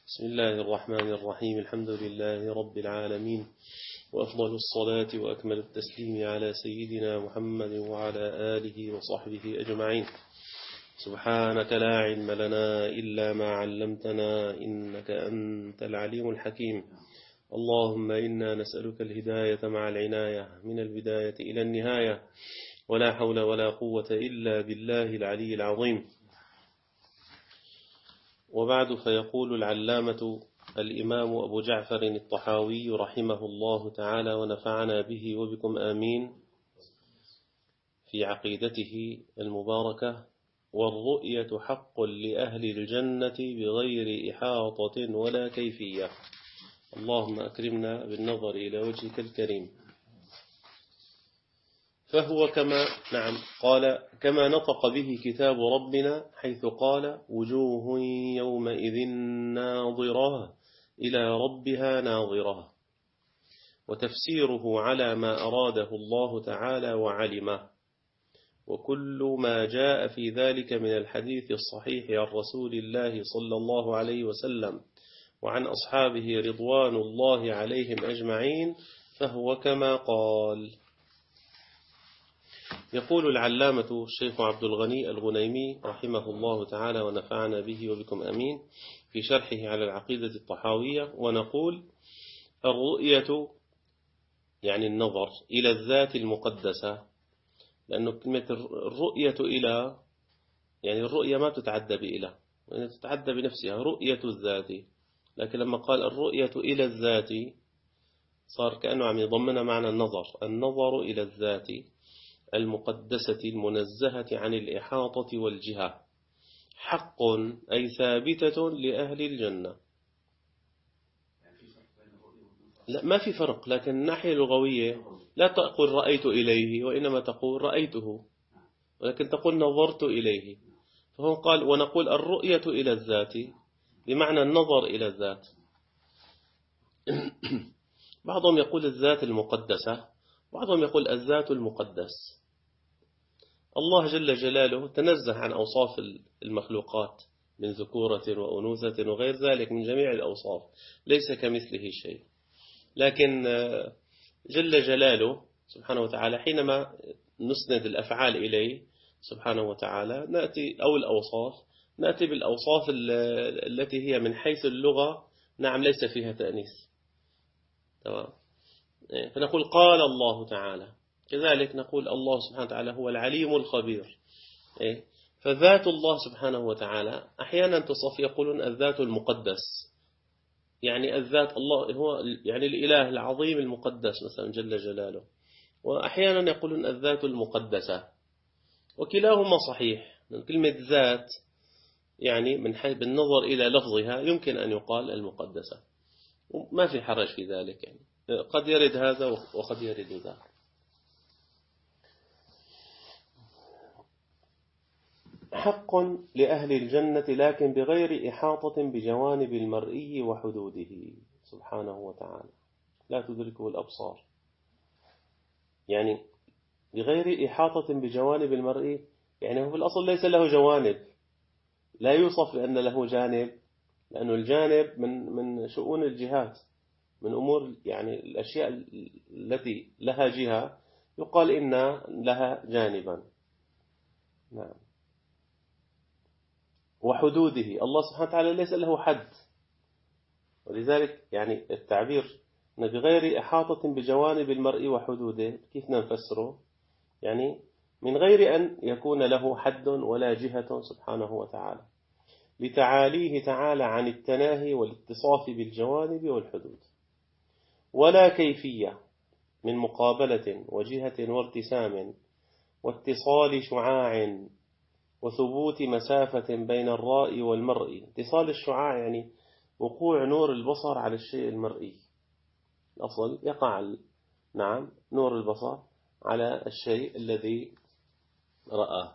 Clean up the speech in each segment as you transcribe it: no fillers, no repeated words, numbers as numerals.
بسم الله الرحمن الرحيم. الحمد لله رب العالمين، وأفضل الصلاة وأكمل التسليم على سيدنا محمد وعلى آله وصحبه أجمعين. سبحانك لا علم لنا إلا ما علمتنا إنك أنت العليم الحكيم. اللهم إنا نسألك الهداية مع العناية من البداية إلى النهاية، ولا حول ولا قوة إلا بالله العلي العظيم. وبعد، فيقول العلامة الإمام أبو جعفر الطحاوي رحمه الله تعالى ونفعنا به وبكم آمين في عقيدته المباركة: والرؤية حق لأهل الجنة بغير إحاطة ولا كيفية. اللهم أكرمنا بالنظر إلى وجهك الكريم. فهو كما نطق به كتاب ربنا، حيث قال: وجوه يومئذ ناظرة إلى ربها ناظرة. وتفسيره على ما أراده الله تعالى وعلمه، وكل ما جاء في ذلك من الحديث الصحيح عن رسول الله صلى الله عليه وسلم وعن أصحابه رضوان الله عليهم أجمعين، فهو كما قال. يقول العلامة الشيخ عبد الغني الغنيمي رحمه الله تعالى ونفعنا به وبكم أمين في شرحه على العقيدة الطحاوية، ونقول: الرؤية يعني النظر إلى الذات المقدسة، لأنه كلمة الرؤية إلى يعني الرؤية ما تتعدى بإله، وإن تتعدى بنفسها رؤية الذات، لكن لما قال الرؤية إلى الذات صار كأنه عم يضمن معنى النظر إلى الذات المقدسة المنزهة عن الإحاطة والجهة، حق أي ثابتة لأهل الجنة. لا، ما في فرق، لكن الناحية اللغوية لا تقول رأيت إليه، وإنما تقول رأيته، ولكن تقول نظرت إليه. فهو قال: ونقول الرؤية إلى الذات بمعنى النظر إلى الذات. بعضهم يقول الذات المقدسة، بعضهم يقول الذات المقدس. الله جل جلاله تنزه عن أوصاف المخلوقات من ذكورة وأنوثة وغير ذلك من جميع الأوصاف، ليس كمثله شيء. لكن جل جلاله سبحانه وتعالى حينما نسند الأفعال إليه سبحانه وتعالى نأتي أو الأوصاف، نأتي بالأوصاف التي هي من حيث اللغة ليس فيها تأنيث. تمام. فنقول قال الله تعالى، كذلك نقول الله سبحانه وتعالى هو العليم الخبير. فذات الله سبحانه وتعالى أحيانا تصف، يقولون الذات المقدس، يعني الذات الله هو يعني الإله العظيم المقدس مثلا جل جلاله، وأحيانا يقولون الذات المقدسة، وكلاهما صحيح. كلمة ذات يعني من حيث بالنظر إلى لفظها يمكن أن يقال المقدسة، وما في حرج في ذلك، يعني قد يرد هذا وقد يرد ذاك. حق لأهل الجنة لكن بغير إحاطة بجوانب المرئي وحدوده سبحانه وتعالى، لا تدركه الأبصار. يعني بغير إحاطة بجوانب المرئي، يعني هو في الأصل ليس له جوانب، لا يوصف بأن له جانب، لأنه الجانب من شؤون الجهات، من أمور يعني الأشياء التي لها جهة يقال إن لها جانبا. نعم. وحدوده، الله سبحانه وتعالى ليس له حد، ولذلك يعني التعبير بغير إحاطة بجوانب المرء وحدوده كيف نفسره؟ يعني من غير أن يكون له حد ولا جهة سبحانه وتعالى، لتعاليه تعالى عن التناهي والاتصاف بالجوانب والحدود، ولا كيفية من مقابلة وجهة وارتسام واتصال شعاع وثبوت مسافة بين الرائي والمرئي. اتصال الشعاع يعني وقوع نور البصر على الشيء المرئي، الأصل يقع نور البصر على الشيء الذي رآه.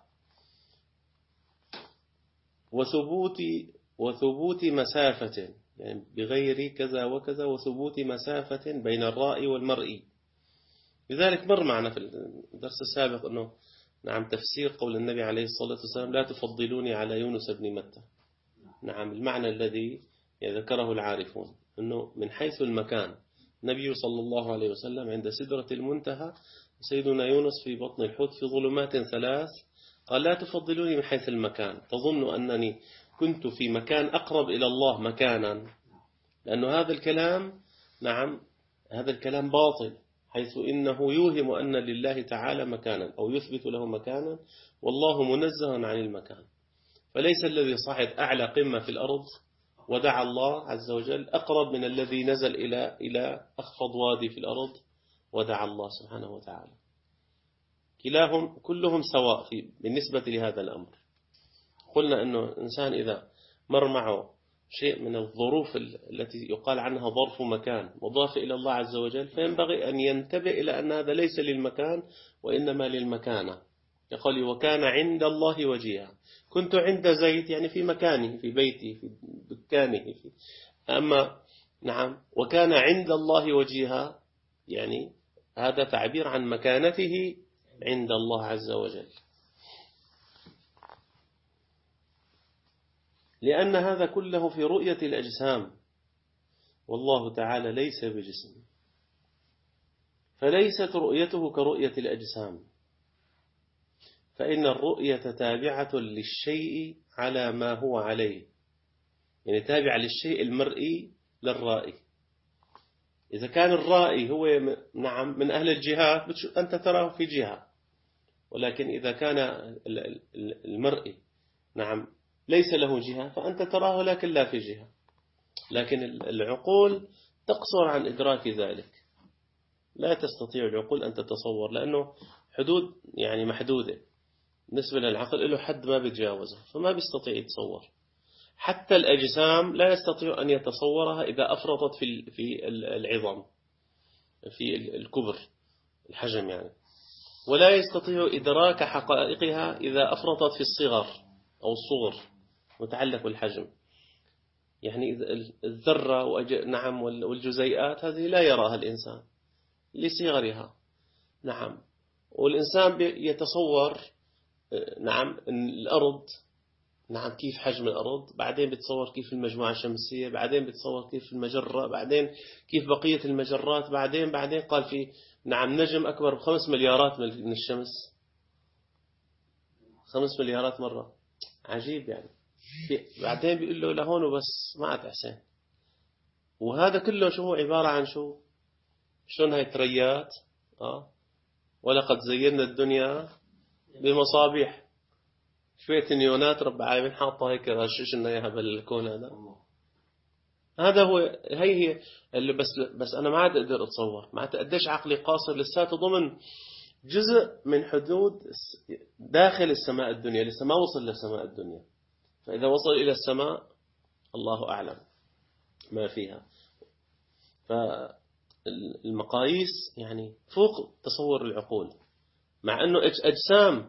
وثبوت مسافة، يعني بغير كذا وكذا، وثبوت مسافة بين الرائي والمرئي. لذلك مر معنا في الدرس السابق أنه تفسير قول النبي عليه الصلاة والسلام: لا تفضلوني على يونس بن متى. المعنى الذي يعني ذكره العارفون أنه من حيث المكان النبي صلى الله عليه وسلم عند سدرة المنتهى، سيدنا يونس في بطن الحوت في ظلمات ثلاث، قال لا تفضلوني من حيث المكان، تظن أنني كنت في مكان أقرب إلى الله مكانا، لأنه هذا الكلام نعم هذا الكلام باطل، حيث إنه يوهم أن لله تعالى مكانا أو يثبت له مكانا، والله منزه عن المكان. فليس الذي صعد أعلى قمة في الأرض ودعا الله عز وجل أقرب من الذي نزل إلى أخفض وادي في الأرض ودعا الله سبحانه وتعالى. كلهم سواء بالنسبة لهذا الأمر. قلنا أنه الإنسان إذا مر معه شيء من الظروف التي يقال عنها ظرف مكان مضاف إلى الله عز وجل، فينبغي أن ينتبه إلى أن هذا ليس للمكان وإنما للمكانة. يقول وكان عند الله وجيها، كنت عند زيد يعني في مكانه في بيتي في دكانه أما نعم وكان عند الله وجيها يعني هذا تعبير عن مكانته عند الله عز وجل، لأن هذا كله في رؤية الأجسام، والله تعالى ليس بجسم، فليست رؤيته كرؤية الأجسام، فإن الرؤية تابعة للشيء على ما هو عليه، يعني تابعة للشيء المرئي للرائي. إذا كان الرائي هو نعم من أهل الجهات أنت تراه في جهة، ولكن إذا كان المرئي نعم ليس له جهة فأنت تراه لكن لا في جهة. لكن العقول تقصر عن إدراك ذلك، لا تستطيع العقول أن تتصور، لأنه حدود يعني محدودة بالنسبة للعقل، له حد ما بيتجاوزه فما بيستطيع يتصور. حتى الأجسام لا يستطيع أن يتصورها إذا أفرطت في العظام في الكبر الحجم يعني، ولا يستطيع إدراك حقائقها إذا أفرطت في الصغر أو الصغر متعلق بالحجم. يعني الذرة نعم والجزيئات هذه لا يراها الإنسان لصغرها نعم، والإنسان يتصور نعم الأرض نعم كيف حجم الأرض، بعدين بتصور كيف المجموعة الشمسية، بعدين بتصور كيف المجرة، بعدين كيف بقية المجرات، بعدين قال في نعم نجم أكبر ب5 مليارات من الشمس، 5 مليارات مرة، عجيب يعني. بعدين بيقول له لهون وبس ما عاد حسين. وهذا كله شو هو عبارة عن شو؟ شلون هاي تريات ولقد زينا الدنيا بمصابيح، شوية نيونات رب العالمين حاطة هيك غشش لنا اياها بالكون هذا هو هي اللي بس انا ما عاد اقدر اتصور، ما عاد قديش عقلي قاصر لساته ضمن جزء من حدود داخل السماء الدنيا، لسه ما وصل لسماء الدنيا. فإذا وصل إلى السماء الله أعلم ما فيها. فالمقاييس يعني فوق تصور العقول، مع أنه أجسام،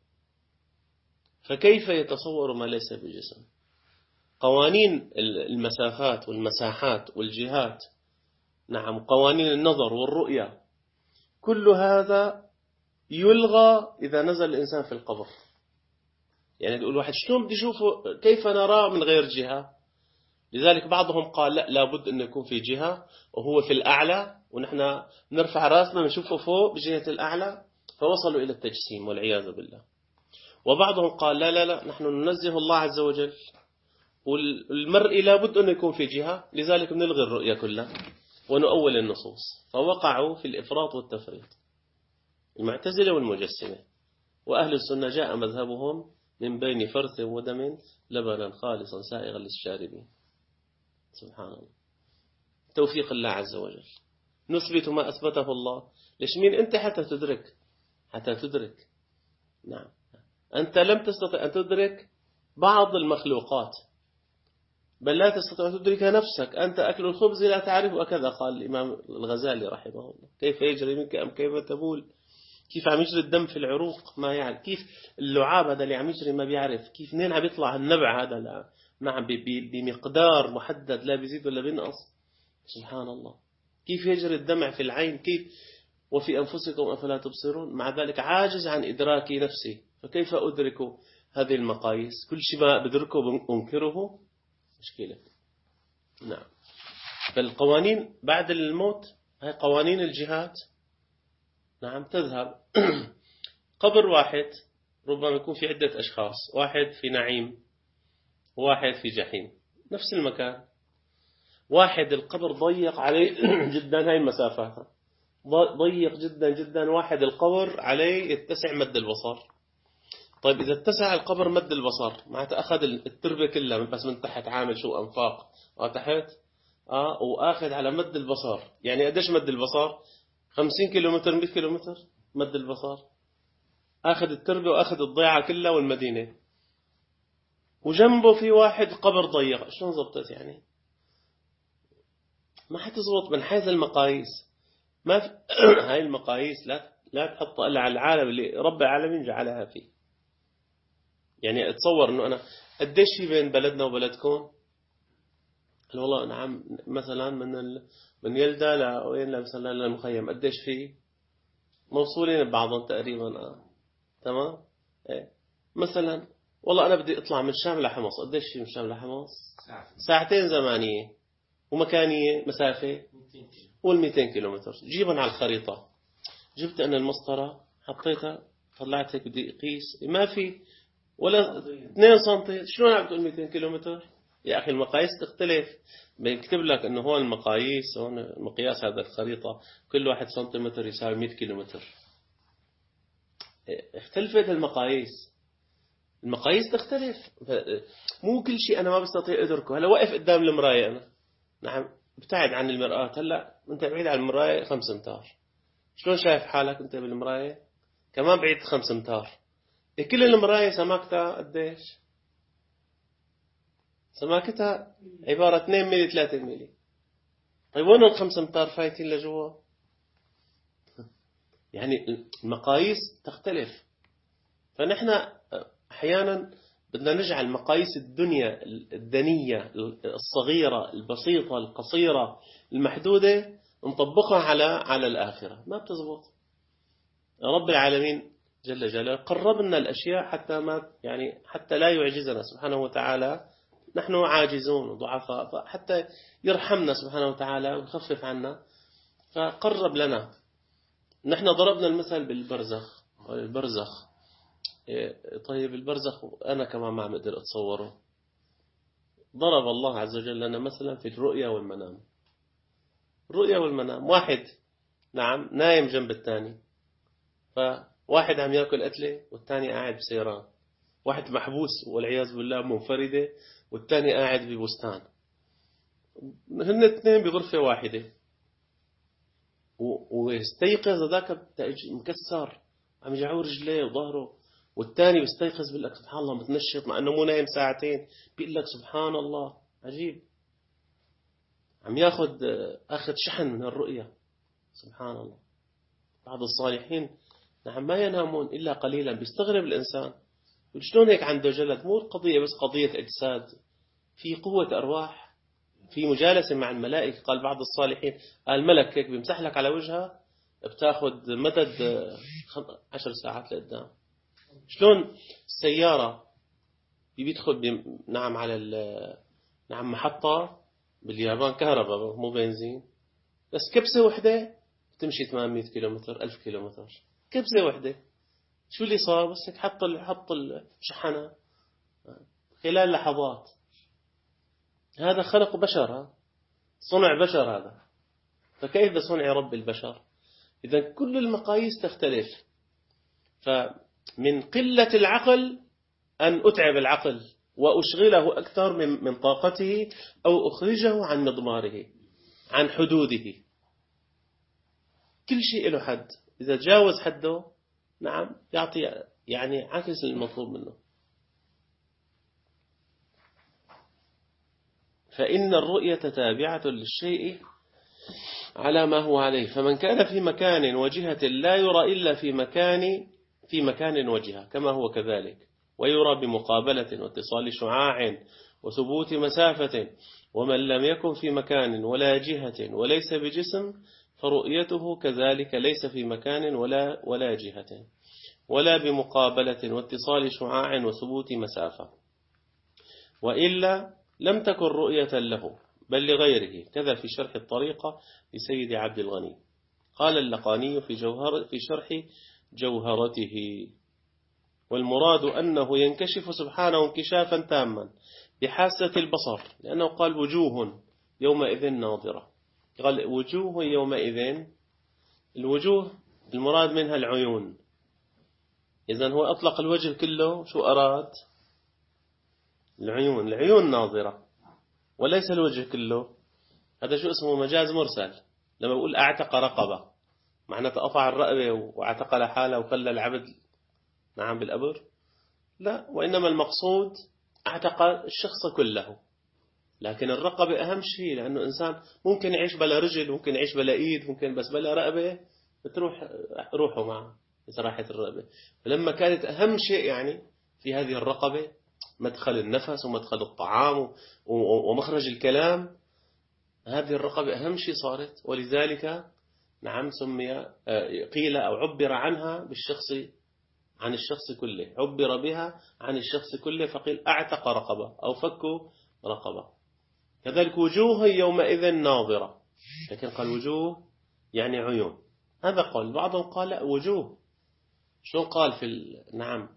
فكيف يتصور ما ليس بجسم؟ قوانين المسافات والمساحات والجهات نعم، قوانين النظر والرؤية، كل هذا يلغى إذا نزل الإنسان في القبر. يعني يقول واحد شلون بدي أشوفه كيف نراه من غير جهة؟ لذلك بعضهم قال لا لابد أن يكون في جهة وهو في الأعلى، ونحن نرفع رأسنا نشوفه فوق بجهة الأعلى، فوصلوا إلى التجسيم والعياذ بالله. وبعضهم قال لا نحن ننزه الله عز وجل، والمرء لابد أن يكون في جهة، لذلك نلغي الرؤية كلها ونؤول النصوص. فوقعوا في الإفراط والتفريط المعتزلة والمجسمة. وأهل السنة جاء مذهبهم من بين فرث ودم لبنا خالصا سائغا للشاربين. سبحان الله، توفيق الله عز وجل. نثبت ما أثبته الله. ليش مين أنت حتى تدرك نعم، أنت لم تستطع أن تدرك بعض المخلوقات، بل لا تستطيع أن تدرك نفسك. أنت أكل الخبز لا تعرف، وكذا قال الإمام الغزالي رحمه الله. كيف يجري منك أم كيف تبول، كيف عم يجري الدم في العروق ما يعرف، كيف اللعاب هذا اللي عم يجري ما بيعرف، كيف منين عم يطلع النبع هذا نعم بمقدار محدد لا بيزيد ولا بينقص. سبحان الله، كيف يجري الدمع في العين، كيف وفي أنفسكم أفلا تبصرون. مع ذلك عاجز عن إدراك نفسي، فكيف أدرك هذه المقاييس؟ كل شيء ما بدركه أنكره، مشكلة. نعم. فالقوانين بعد الموت هي قوانين الجهات نعم تذهب. قبر واحد ربما يكون في عدة أشخاص، واحد في نعيم وواحد في جحيم، نفس المكان. واحد القبر ضيق عليه جدا، هاي المسافات ضيق جدا جدا، واحد القبر عليه يتسع مد البصر. طيب إذا اتسع القبر مد البصر معناته أخذ التربة كلها بس من تحت، عامل شو أنفاق وتحت وآخذ على مد البصر. يعني قديش مد البصر؟ 50 كيلومتر 100 كيلومتر مد البصر. آخذ التربة وآخذ الضيعة كلها والمدينة، وجنبه في واحد قبر ضيق. شلون زبطت يعني؟ ما حتزبط من حيث المقاييس. ما في هاي المقاييس لا تحطها إلا على العالم اللي رب العالمين جعلها فيه. يعني اتصور انه انا قديش في بين بلدنا وبلدكم؟ قال والله نعم مثلا من يلدا لوين مثلا للمخيم قديش في؟ موصولين ببعضهم تقريبا. تمام. ايه. مثلا والله انا بدي اطلع من الشام لحمص، قديش في من الشام لحمص؟ ساعتين زمانية ومكانية مسافة قول 200 كيلومتر. جيبهم على الخريطة. جبت انا المسطرة حطيتها طلعت هيك بدي اقيس ما في ولا 2 سم. شلون عم تقول 200 كيلومتر يا أخي؟ المقاييس تختلف. بيكتب لك أنه هون المقاييس، هون مقياس هذا الخريطة كل 1 سنتيمتر يساوي 100 كيلومتر. اختلفت المقاييس تختلف. مو كل شيء أنا ما بستطيع أدركه. هلا واقف قدام المراية أنا نعم ابتعد عن المرآة. هلا أنت بعيد عن المراية 5 أمتار. شلون شايف حالك أنت بالمراية؟ كمان بعيد 5 أمتار. كل المراية سماكتها قديش؟ سماكتها عبارة 2 ميلي 3 ميلي. طيب وين ال5 أمتار فايتين لجوا؟ يعني المقاييس تختلف. فنحن أحيانا بدنا نجعل مقاييس الدنيا الدنية الصغيرة البسيطة القصيرة المحدودة نطبقها على الآخرة. ما بتزبط. رب العالمين جل جلاله قرب لنا الأشياء حتى لا يعجزنا سبحانه وتعالى. نحن عاجزون وضعفاء، فحتى يرحمنا سبحانه وتعالى ويخفف عنا فقرب لنا. نحن ضربنا المثل بالبرزخ. طيب البرزخ أنا كمان ما عم أقدر أتصوره. ضرب الله عز وجل لنا مثلا في الرؤيا والمنام. واحد نعم نايم جنب الثاني، فواحد عم يأكل أكله والثاني قاعد بسيران. واحد محبوس والعياذ بالله منفردة والثاني قاعد ببستان. هن اثنين بغرفة واحدة. ويستيقظ ذاك مكسر عم يجعور رجليه وظهره، والثاني بيستيقظ بيقول لك سبحان الله متنشط مع انه مو نايم ساعتين. بيقول لك سبحان الله عجيب، عم اخذ شحن من الرؤية. سبحان الله. بعض الصالحين نعم ما ينامون إلا قليلا. بيستغرب الإنسان شلون هيك عنده جلد. مو القضية بس قضية أجساد، في قوة أرواح، في مجالسة مع الملائكة. قال بعض الصالحين الملك هيك بيمسح لك على وجهها بتاخذ مدد 10 ساعات لقدام. شلون السيارة بيدخل نعم على نعم محطة باليابان كهرباء مو بنزين، بس كبسة وحدة تمشي 800 كيلومتر 1000 كيلومتر. كبسة وحدة. شو اللي صار؟ بس هيك حط الشحنة خلال لحظات. هذا خلق بشر، صنع بشر هذا. فكيف بصنع رب البشر؟ إذا كل المقاييس تختلف. فمن قلة العقل أن أتعب العقل وأشغله أكثر من طاقته أو أخرجه عن مضماره عن حدوده. كل شيء له حد. إذا تجاوز حده نعم يعطي عكس المطلوب منه. فإن الرؤية تابعة للشيء على ما هو عليه. فمن كان في مكان وجهة لا يرى إلا في مكان وجهة كما هو كذلك، ويرى بمقابلة واتصال شعاع وثبوت مسافة. ومن لم يكن في مكان ولا جهة وليس بجسم فرؤيته كذلك ليس في مكان ولا جهة ولا بمقابلة واتصال شعاع وثبوت مسافة، وإلا لم تكن رؤية له. بل لغيره، كذا في شرح الطريقة لسيد عبد الغني. قال اللقاني في شرح جوهرته: والمراد أنه ينكشف سبحانه انكشافا تاما بحاسة البصر، لأنه قال وجوه يومئذ ناظرة، قال وجوه يومئذ، الوجوه المراد منها العيون. إذن هو أطلق الوجه كله، شو أراد؟ العيون ناظرة وليس الوجه كله. هذا شو اسمه؟ مجاز مرسل. لما بقول أعتق رقبة معناته قطع الرقبة واعتق لحاله وخلى العبد نعم بالأبر؟ لا، وإنما المقصود اعتق الشخص كله، لكن الرقبة أهم شيء، لأنه إنسان ممكن يعيش بلا رجل، ممكن يعيش بلا إيد، ممكن بس بلا رقبة بتروح روحه معه إذا راحت الرقبة. فلما كانت أهم شيء يعني في هذه الرقبة مدخل النفس ومدخل الطعام ومخرج الكلام، هذه الرقبة أهم شيء صارت، ولذلك نعم سمي قيل أو عبر عنها بالشخص، عن الشخص كله، عبر بها عن الشخص كله، فقيل أعتق رقبة أو فك رقبة. كذلك وجوه يومئذ ناظرة، لكن قال وجوه يعني عيون. هذا قال. بعضهم قال لا، وجوه شو قال نعم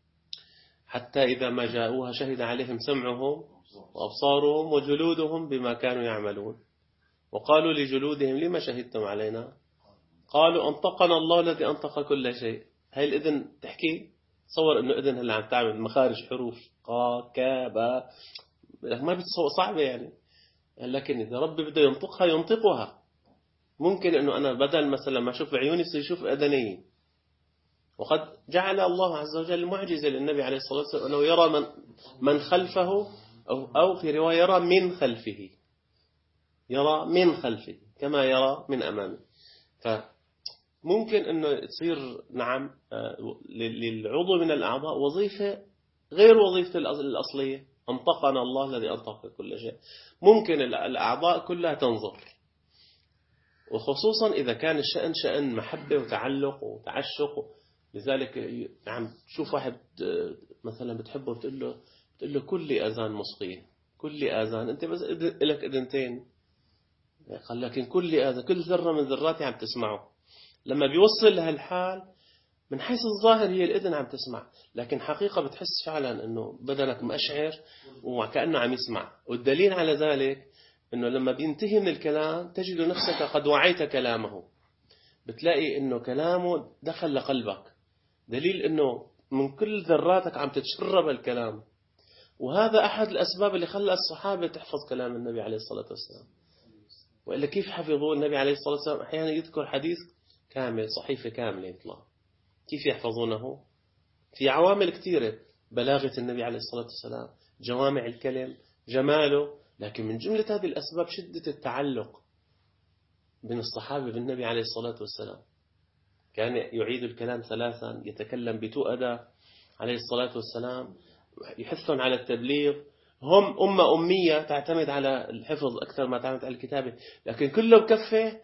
حتى إذا ما جاءوها شهد عليهم سمعهم وأبصارهم وجلودهم بما كانوا يعملون، وقالوا لجلودهم لما شهدتم علينا؟ قالوا أنطقنا الله الذي أنطق كل شيء. هاي الإذن تحكي، تصور إنه إذن هلا عم تعمل مخارج حروف قا كا با، ما بتصور، صعبة يعني، لكن إذا ربي بده ينطقها ينطقها. ممكن إنه أنا بدل مثلا ما أشوف عيوني سيشوف أذني. وقد جعل الله عز وجل معجزة للنبي عليه الصلاة والسلام أنه يرى من خلفه، أو في رواية يرى من خلفه، يرى من خلفه كما يرى من أمامه. فممكن أنه تصير نعم للعضو من الأعضاء وظيفة غير وظيفة الأصلية. أنطقنا الله الذي أنطق كل شيء. ممكن الأعضاء كلها تنظر، وخصوصا إذا كان الشأن شأن محبة وتعلق وتعشق. لذلك نعم شوف واحد مثلا بتحبه بتقول له كل أذان مصغية، كل أذان، أنت بس لك أذنتين، قال لكن كل أذان، كل ذرة من ذراتي عم تسمعه. لما بيوصل لهالحال من حيث الظاهر هي الأذن عم تسمع، لكن حقيقة بتحس فعلا أنه بدنك مأشعر وكأنه عم يسمع. والدليل على ذلك أنه لما بينتهي من الكلام تجد نفسك قد وعيت كلامه، بتلاقي أنه كلامه دخل لقلبك، دليل أنه من كل ذراتك عم تتشرب الكلام. وهذا أحد الأسباب اللي خلى الصحابة تحفظ كلام النبي عليه الصلاة والسلام. وإلا كيف حفظوا النبي عليه الصلاة والسلام؟ أحيانا يذكر حديث كامل، صحيفة كاملة يطلع، كيف يحفظونه؟ في عوامل كثيرة، بلاغة النبي عليه الصلاة والسلام، جوامع الكلم، جماله. لكن من جملة هذه الأسباب شدة التعلق بين الصحابة بالنبي عليه الصلاة والسلام. كان يعيد الكلام ثلاثا، يتكلم بتؤدى عليه الصلاة والسلام، يحثهم على التبليغ. هم أمة أمية تعتمد على الحفظ أكثر ما تعتمد على الكتابة، لكن كله بكفه.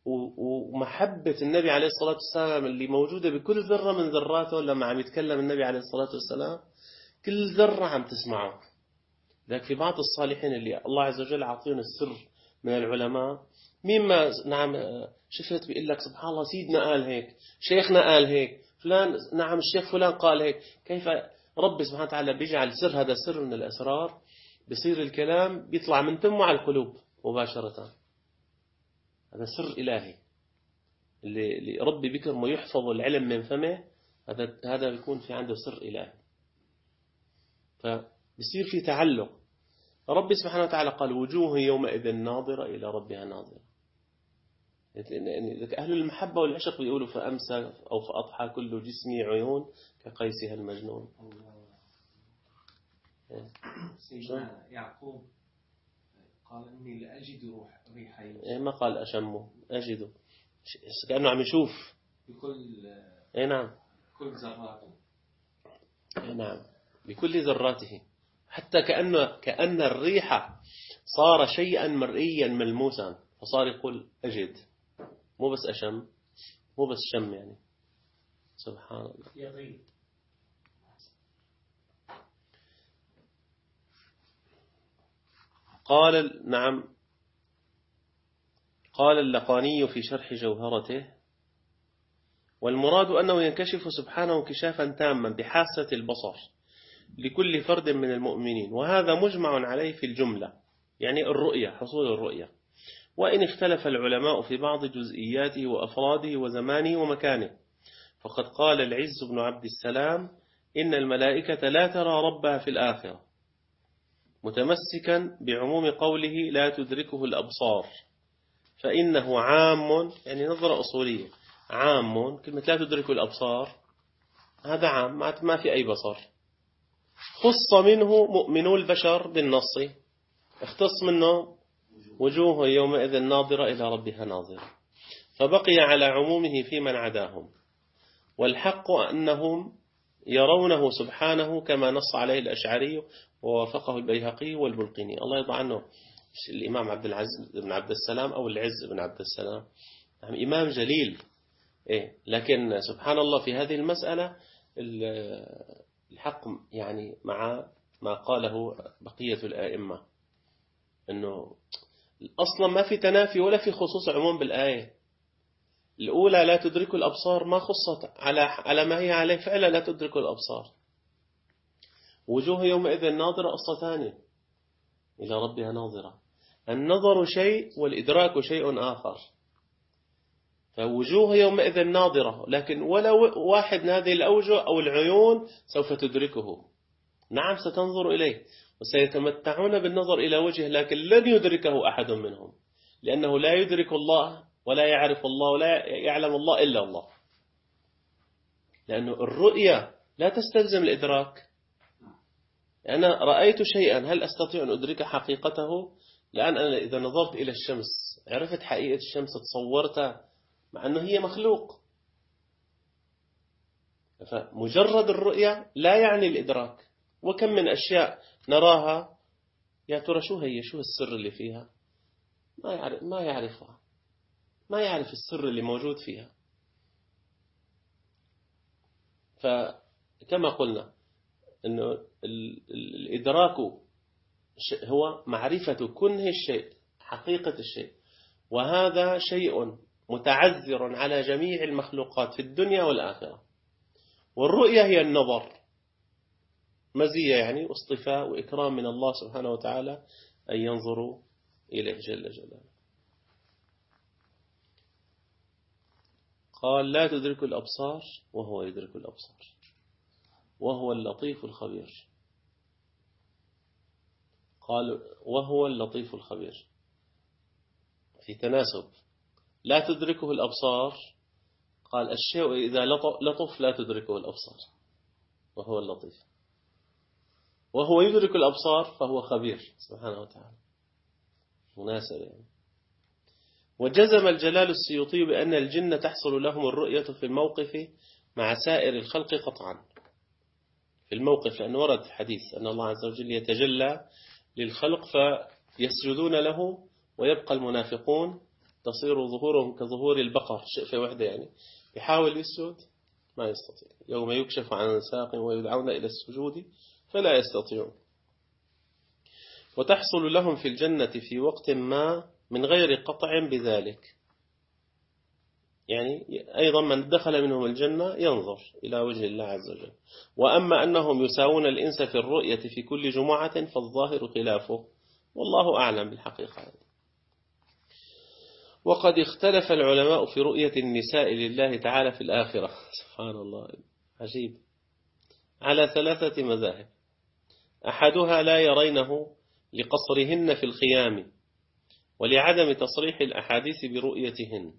ومحبة النبي عليه الصلاة والسلام اللي موجودة بكل ذرة من ذراته. لما عم يتكلم النبي عليه الصلاة والسلام كل ذرة عم تسمعه. لكن في بعض الصالحين اللي الله عز وجل عطيهم السر من العلماء، مما نعم شفت بيقول لك سبحان الله سيدنا قال هيك، شيخنا قال هيك، فلان نعم الشيخ فلان قال هيك. كيف ربي سبحانه وتعالى بيجعل سر، هذا سر من الأسرار، بصير الكلام بيطلع من تمه على القلوب مباشرة. هذا سر إلهي اللي ربي بكرمه يحفظ العلم من فمه، هذا بيكون في عنده سر إلهي، فبصير في تعلق. ربي سبحانه وتعالى قال وجوه يومئذ ناظرة إلى ربها ناظرة. يعني أهل المحبة والعشق بيقولوا فأمسى أو فأضحى كل جسمي عيون كقيسها المجنون. سيدنا يعقوب قال إني لأجد ريحي، ما قال أشمه، أجده، كأنه عم يشوف بكل نعم كل ذراته، نعم بكل ذراته، حتى كأن الريح صار شيئا مرئيا ملموسا، فصار يقول أجد، مو بس أشم، مو بس شم يعني. سبحان الله. يغيب. قال نعم قال اللقاني في شرح جوهرته: والمراد أنه ينكشف سبحانه انكشافا تاما بحاسة البصر لكل فرد من المؤمنين، وهذا مجمع عليه في الجملة، يعني الرؤية، حصول الرؤية، وإن اختلف العلماء في بعض جزئياته وأفراده وزمانه ومكانه. فقد قال العز بن عبد السلام: إن الملائكة لا ترى ربها في الآخرة، متمسكا بعموم قوله لا تدركه الأبصار، فإنه عام، يعني نظرة أصولية، عام. كلمة لا تدركه الأبصار هذا عام، ما في أي بصر. خص منه مؤمنو البشر بالنص، اختص منه وجوه يومئذ ناظرة إلى ربها ناظرة، فبقي على عمومه في من عداهم. والحق أنهم يرونه سبحانه كما نص عليه الأشعري ووافقه البيهقي والبلقيني، الله يرضى عنه، الإمام عبد العزيز بن عبد السلام أو العز بن عبد السلام، إمام جليل، لكن سبحان الله في هذه المسألة الحق يعني مع ما قاله بقية الآئمة، أنه أصلا ما في تنافي ولا في خصوص عموم بالآية الأولى. لا تدرك الأبصار ما خصت على ما هي عليه فعلا، لا تدرك الأبصار. وجوه يومئذ ناظرة أصلا ثانية إلى ربها ناظرة. النظر شيء والإدراك شيء آخر. فوجوه يومئذ ناظرة، لكن ولا واحد من هذه الأوجه أو العيون سوف تدركه. نعم ستنظر إليه وسيتمتعون بالنظر إلى وجهه، لكن لن يدركه أحد منهم، لأنه لا يدرك الله ولا يعرف الله ولا يعلم الله إلا الله، لأنه الرؤية لا تستلزم الإدراك. أنا رأيت شيئا، هل أستطيع أن أدرك حقيقته؟ لأن أنا إذا نظرت إلى الشمس عرفت حقيقة الشمس، تصورتها مع أنه هي مخلوق. فمجرد الرؤية لا يعني الإدراك. وكم من أشياء نراها يا ترى شو هي، شو السر اللي فيها، ما يعرفها، ما يعرف السر اللي موجود فيها. فكما قلنا أنه الإدراك هو معرفة كنه الشيء، حقيقة الشيء، وهذا شيء متعذر على جميع المخلوقات في الدنيا والآخرة. والرؤية هي النظر، مزية يعني واصطفاء وإكرام من الله سبحانه وتعالى أن ينظروا إليه جل جلاله. قال لا تدرك الأبصار وهو يدرك الأبصار وهو اللطيف الخبير. قال وهو اللطيف الخبير في تناسب. لا تدركه الأبصار، قال الشيء إذا لطف لا تدركه الأبصار، وهو اللطيف. وهو يدرك الأبصار فهو خبير سبحانه وتعالى، مناسب يعني. وجزم الجلال السيوطي بأن الجن تحصل لهم الرؤية في الموقف مع سائر الخلق قطعا. في الموقف، لأنه ورد حديث أن الله عز وجل يتجلى للخلق فيسجدون له، ويبقى المنافقون تصير ظهورهم كظهور البقر، شيء في وحدة يعني، يحاول يسجد ما يستطيع. يوم يكشف عن ساق ويدعون إلى السجود فلا يستطيعون. وتحصل لهم في الجنة في وقت ما من غير قطع بذلك، يعني أيضا من دخل منهم الجنة ينظر إلى وجه الله عز وجل. وأما أنهم يساوون الإنس في الرؤية في كل جمعة فالظاهر خلافه، والله أعلم بالحقيقة. وقد اختلف العلماء في رؤية النساء لله تعالى في الآخرة، سبحان الله عجيب، على 3 مذاهب. أحدها لا يرينه لقصرهن في الخيام ولعدم تصريح الأحاديث برؤيتهن.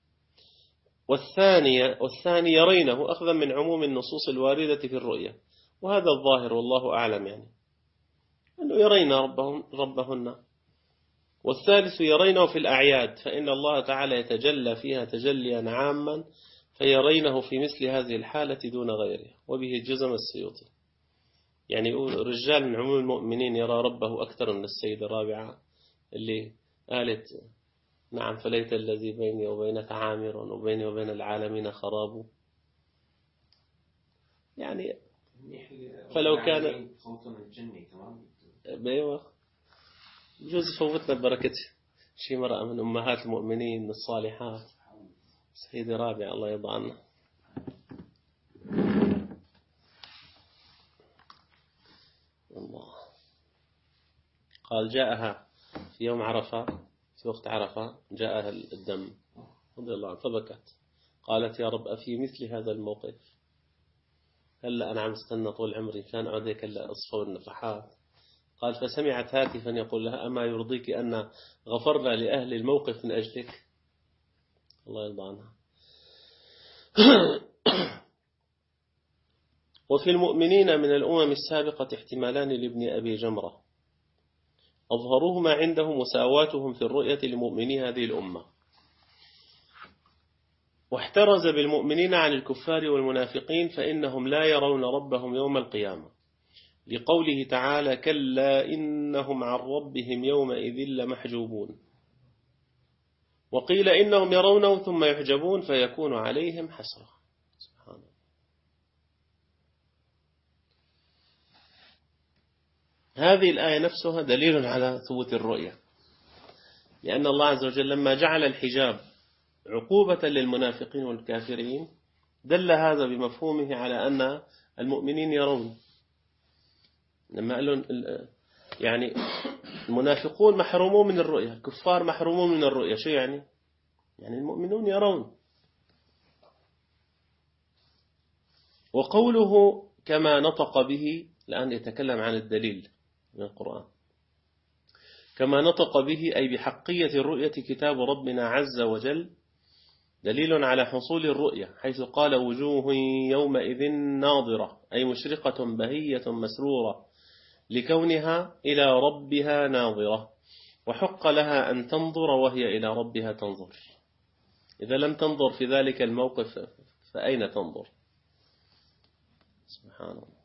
والثاني يرينه أخذا من عموم النصوص الواردة في الرؤية، وهذا الظاهر والله أعلم، يعني أنه يرين ربهن. والثالث يرينه في الأعياد، فإن الله تعالى يتجلى فيها تجليا عاما فيرينه في مثل هذه الحالة دون غيره. وبه جزم السيوطي، يعني يقول رجال من عموم المؤمنين يرى ربه أكثر من السيدة الرابعة اللي قالت نعم فليت الذي بيني وبينك عامر وبيني وبين العالمين خراب. يعني فلو كان بيوه جوز فوتنا بركته شي مرأة من أمهات المؤمنين الصالحات سيدة رابعة الله يرضى عنها. الله قال جاءها في يوم عرفة، في وقت عرفة جاءها الدم رضي الله عنها فبكت، قالت يا رب أفي مثل هذا الموقف هلا أنا عم استنى طول عمري كان أقعد هيك هلا أصفى النفحات. قال فسمعت هاتفا يقول لها أما يرضيك أن غفرنا لأهل الموقف من أجلك. الله يرضى عنها. وفي المؤمنين من الأمم السابقة احتمالان لابن أبي جمرة أظهرهما عنده مساواتهم في الرؤية لمؤمني هذه الأمة، واحترز بالمؤمنين عن الكفار والمنافقين فإنهم لا يرون ربهم يوم القيامة، لقوله تعالى كلا إنهم عن ربهم يومئذ لمحجوبون. وقيل إنهم يرونه ثم يحجبون فيكون عليهم حسرة. سبحان الله. هذه الآية نفسها دليل على ثبوت الرؤية، لأن الله عز وجل لما جعل الحجاب عقوبة للمنافقين والكافرين دل هذا بمفهومه على أن المؤمنين يرون. لما قال لهم يعني المنافقون محرومون من الرؤية، الكفار محرومون من الرؤية، شو يعني؟ يعني المؤمنون يرون. وقوله كما نطق به الآن يتكلم عن الدليل من القرآن، كما نطق به أي بحقية الرؤية كتاب ربنا عز وجل دليل على حصول الرؤية، حيث قال وجوه يومئذ ناظرة أي مشرقة بهية مسرورة لكونها إلى ربها ناظرة، وحق لها أن تنظر وهي إلى ربها تنظر. إذا لم تنظر في ذلك الموقف فأين تنظر؟ سبحان الله.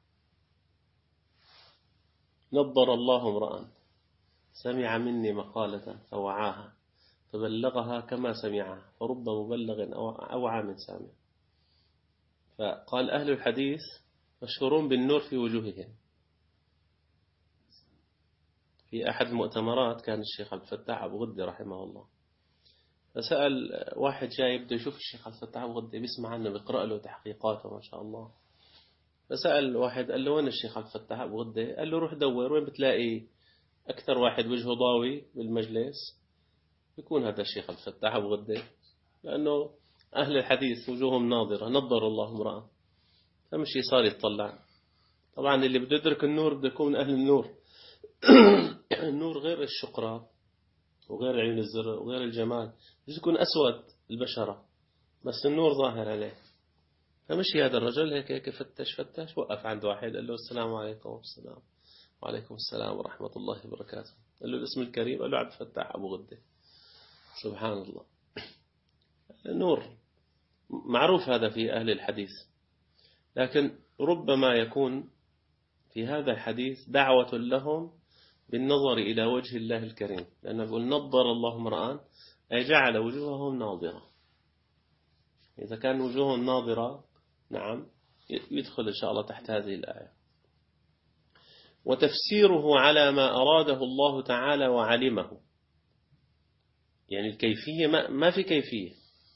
نظر الله امرأ سمع مني مقالة فوعاها فبلغها كما سمعها فرب مبلغ أوعى من سامع. فقال أهل الحديث مشهورون بالنور في وجوههم. في أحد المؤتمرات كان الشيخ عبد الفتاح أبو غدة رحمه الله، فسأل واحد جاي بده يشوف الشيخ عبد الفتاح أبو غدة، بيسمع عنه بيقرأ له تحقيقاته ما شاء الله. فسأل واحد قال له وين الشيخ عبد الفتاح أبو غدة؟ قال له روح دور وين بتلاقي أكثر واحد وجهه ضاوي بالمجلس يكون هذا الشيخ عبد الفتاح أبو غدة، لأنه أهل الحديث وجوههم ناظرة. نظر الله امرأة، فمشي صار يطلع. طبعا اللي بده يدرك النور بده يكون أهل النور. النور غير الشقرة وغير عيون الزرق وغير الجمال، بده يكون أسود البشرة بس النور ظاهر عليه. فمشي هذا الرجل هيك فتش وقف عند واحد قال له السلام عليكم. السلام وعليكم السلام ورحمة الله وبركاته. قال له الاسم الكريم؟ قال له عبد الفتاح أبو غدة. سبحان الله. نور معروف هذا في أهل الحديث، لكن ربما يكون في هذا الحديث دعوة لهم بالنظر إلى وجه الله الكريم، لأنه يقول نظر الله امرأ أي جعل وجوههم ناظرة. إذا كان وجوههم ناظرة نعم يدخل إن شاء الله تحت هذه الآية. وتفسيره على ما أراده الله تعالى وعلمه، يعني الكيفية ما في كيفية.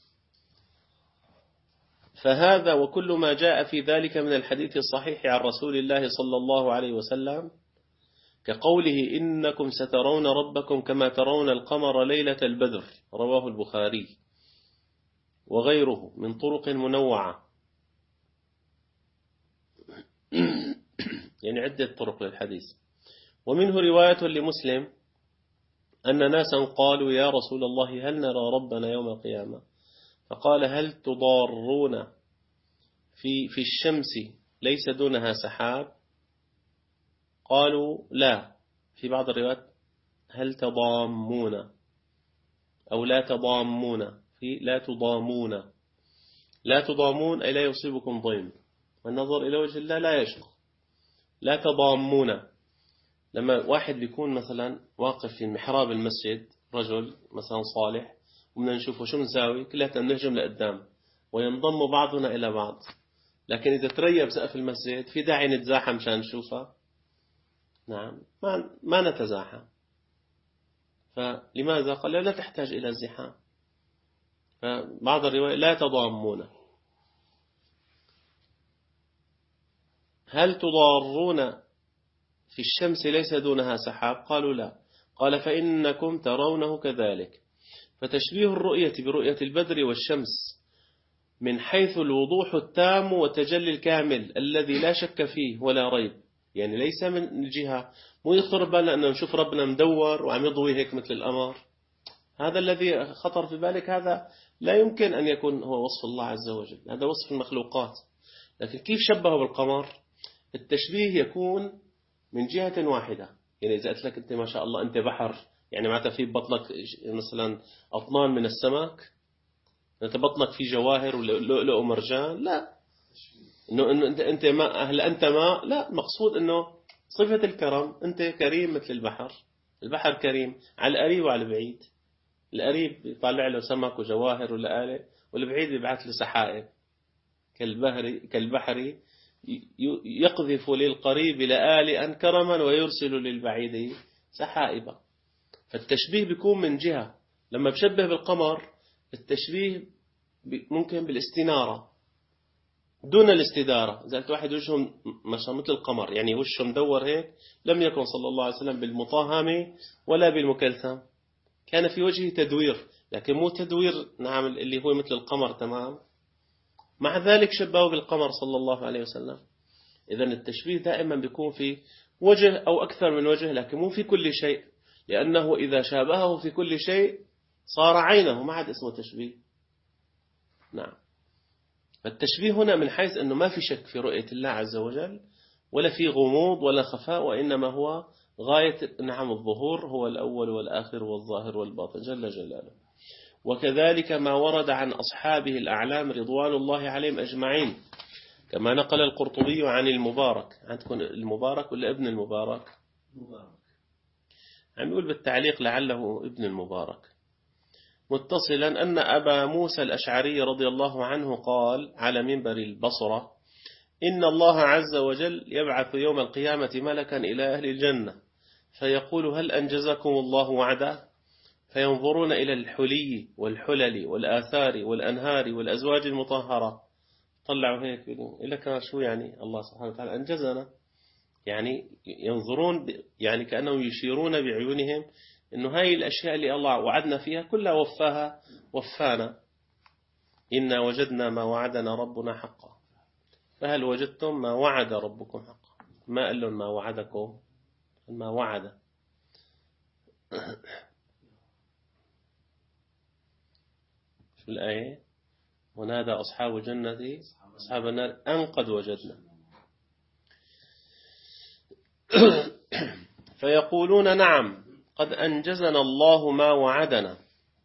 فهذا وكل ما جاء في ذلك من الحديث الصحيح عن رسول الله صلى الله عليه وسلم، كقوله إنكم سترون ربكم كما ترون القمر ليلة البدر، رواه البخاري وغيره من طرق منوعة، يعني عدة طرق للحديث. ومنه رواية لمسلم أن ناسا قالوا يا رسول الله هل نرى ربنا يوم القيامة؟ فقال هل تضارون في الشمس ليس دونها سحاب؟ قالوا لا. في بعض الروايات هل تضامون أو لا تضامون، في لا تضامون. لا تضامون أي لا يصيبكم ضيم، والنظر إلى وجه الله لا يشق. لا تضامون لما واحد بيكون مثلا واقف في محراب المسجد، رجل مثلا صالح، وبدنا نشوفه شو نساوي، كلها بنهجم لقدام وينضم بعضنا إلى بعض. لكن إذا تريب سقف المسجد في داعي نتزاحم مشان نشوفه؟ نعم ما نتزاحم. فلماذا؟ قال لا تحتاج إلى الزحام. فبعض الرواية لا تضامون. هل تضارون في الشمس ليس دونها سحاب؟ قالوا لا. قال فإنكم ترونه كذلك. فتشبيه الرؤية برؤية البدر والشمس من حيث الوضوح التام والتجلي الكامل الذي لا شك فيه ولا ريب، يعني ليس من جهة مو يخطر بالنا أن نشوف ربنا مدور وعم يضوي هيك مثل القمر، هذا الذي خطر في بالك هذا لا يمكن أن يكون هو وصف الله عز وجل، هذا وصف المخلوقات. لكن كيف شبهه بالقمر؟ التشبيه يكون من جهة واحدة، يعني إذا قلت لك أنت ما شاء الله أنت بحر، يعني معناتها في بطنك مثلا أطنان من السمك، أنت بطنك في جواهر ولؤلؤ ومرجان، لا إنه أنت ماء، هل أنت ماء؟ لا، مقصود إنه صفة الكرم، أنت كريم مثل البحر، البحر كريم على القريب وعلى البعيد، القريب يطلع له سمك وجواهر ولآلة، والبعيد يبعث له سحائب كالبحر يقذف للقريب لآلئا كرما ويرسل للبعيد سحائبا. فالتشبيه بيكون من جهة، لما بشبه بالقمر التشبيه ممكن بالاستنارة دون الاستدارة. إذا قلت واحد وجهه مثل القمر، يعني وشه مدور هيك، لم يكن صلى الله عليه وسلم بالمطاهمة ولا بالمكلثم، كان في وجهه تدوير، لكن مو تدوير نعم اللي هو مثل القمر تمام. مع ذلك شبهه بالقمر صلى الله عليه وسلم. إذن التشبيه دائما بيكون في وجه أو أكثر من وجه، لكن مو في كل شيء، لأنه إذا شابهه في كل شيء صار عينه، ما عاد اسمه تشبيه. نعم. فالتشبيه هنا من حيث أنه ما في شك في رؤية الله عز وجل، ولا في غموض ولا خفاء، وإنما هو غاية نعم الظهور، هو الأول والآخر والظاهر والباطن جل جلاله. وكذلك ما ورد عن أصحابه الأعلام رضوان الله عليهم أجمعين، كما نقل القرطبي عن المبارك. عندكم المبارك ولا ابن المبارك؟ مبارك. عم يقول بالتعليق لعله ابن المبارك، متصلا أن أبا موسى الأشعري رضي الله عنه قال على منبر البصرة: إن الله عز وجل يبعث يوم القيامة ملكا إلى أهل الجنة فيقول: هل أنجزكم الله وعده؟ فينظرون إلى الحلي والحلل والآثار والأنهار والأزواج المطهرة، طلعوا هيك إلا كان شو يعني الله سبحانه وتعالى أنجزنا، يعني ينظرون يعني كأنهم يشيرون بعيونهم إنه هاي الأشياء اللي الله وعدنا فيها كلها وفانا، إنا وجدنا ما وعدنا ربنا حقا، فهل وجدتم ما وعد ربكم حقا؟ ما قال لهم ما وعدكم، ما وعد. في الآية: ونادى أصحاب الجنة أصحاب النار أن قد وجدنا. فيقولون: نعم قد أنجزنا الله ما وعدنا.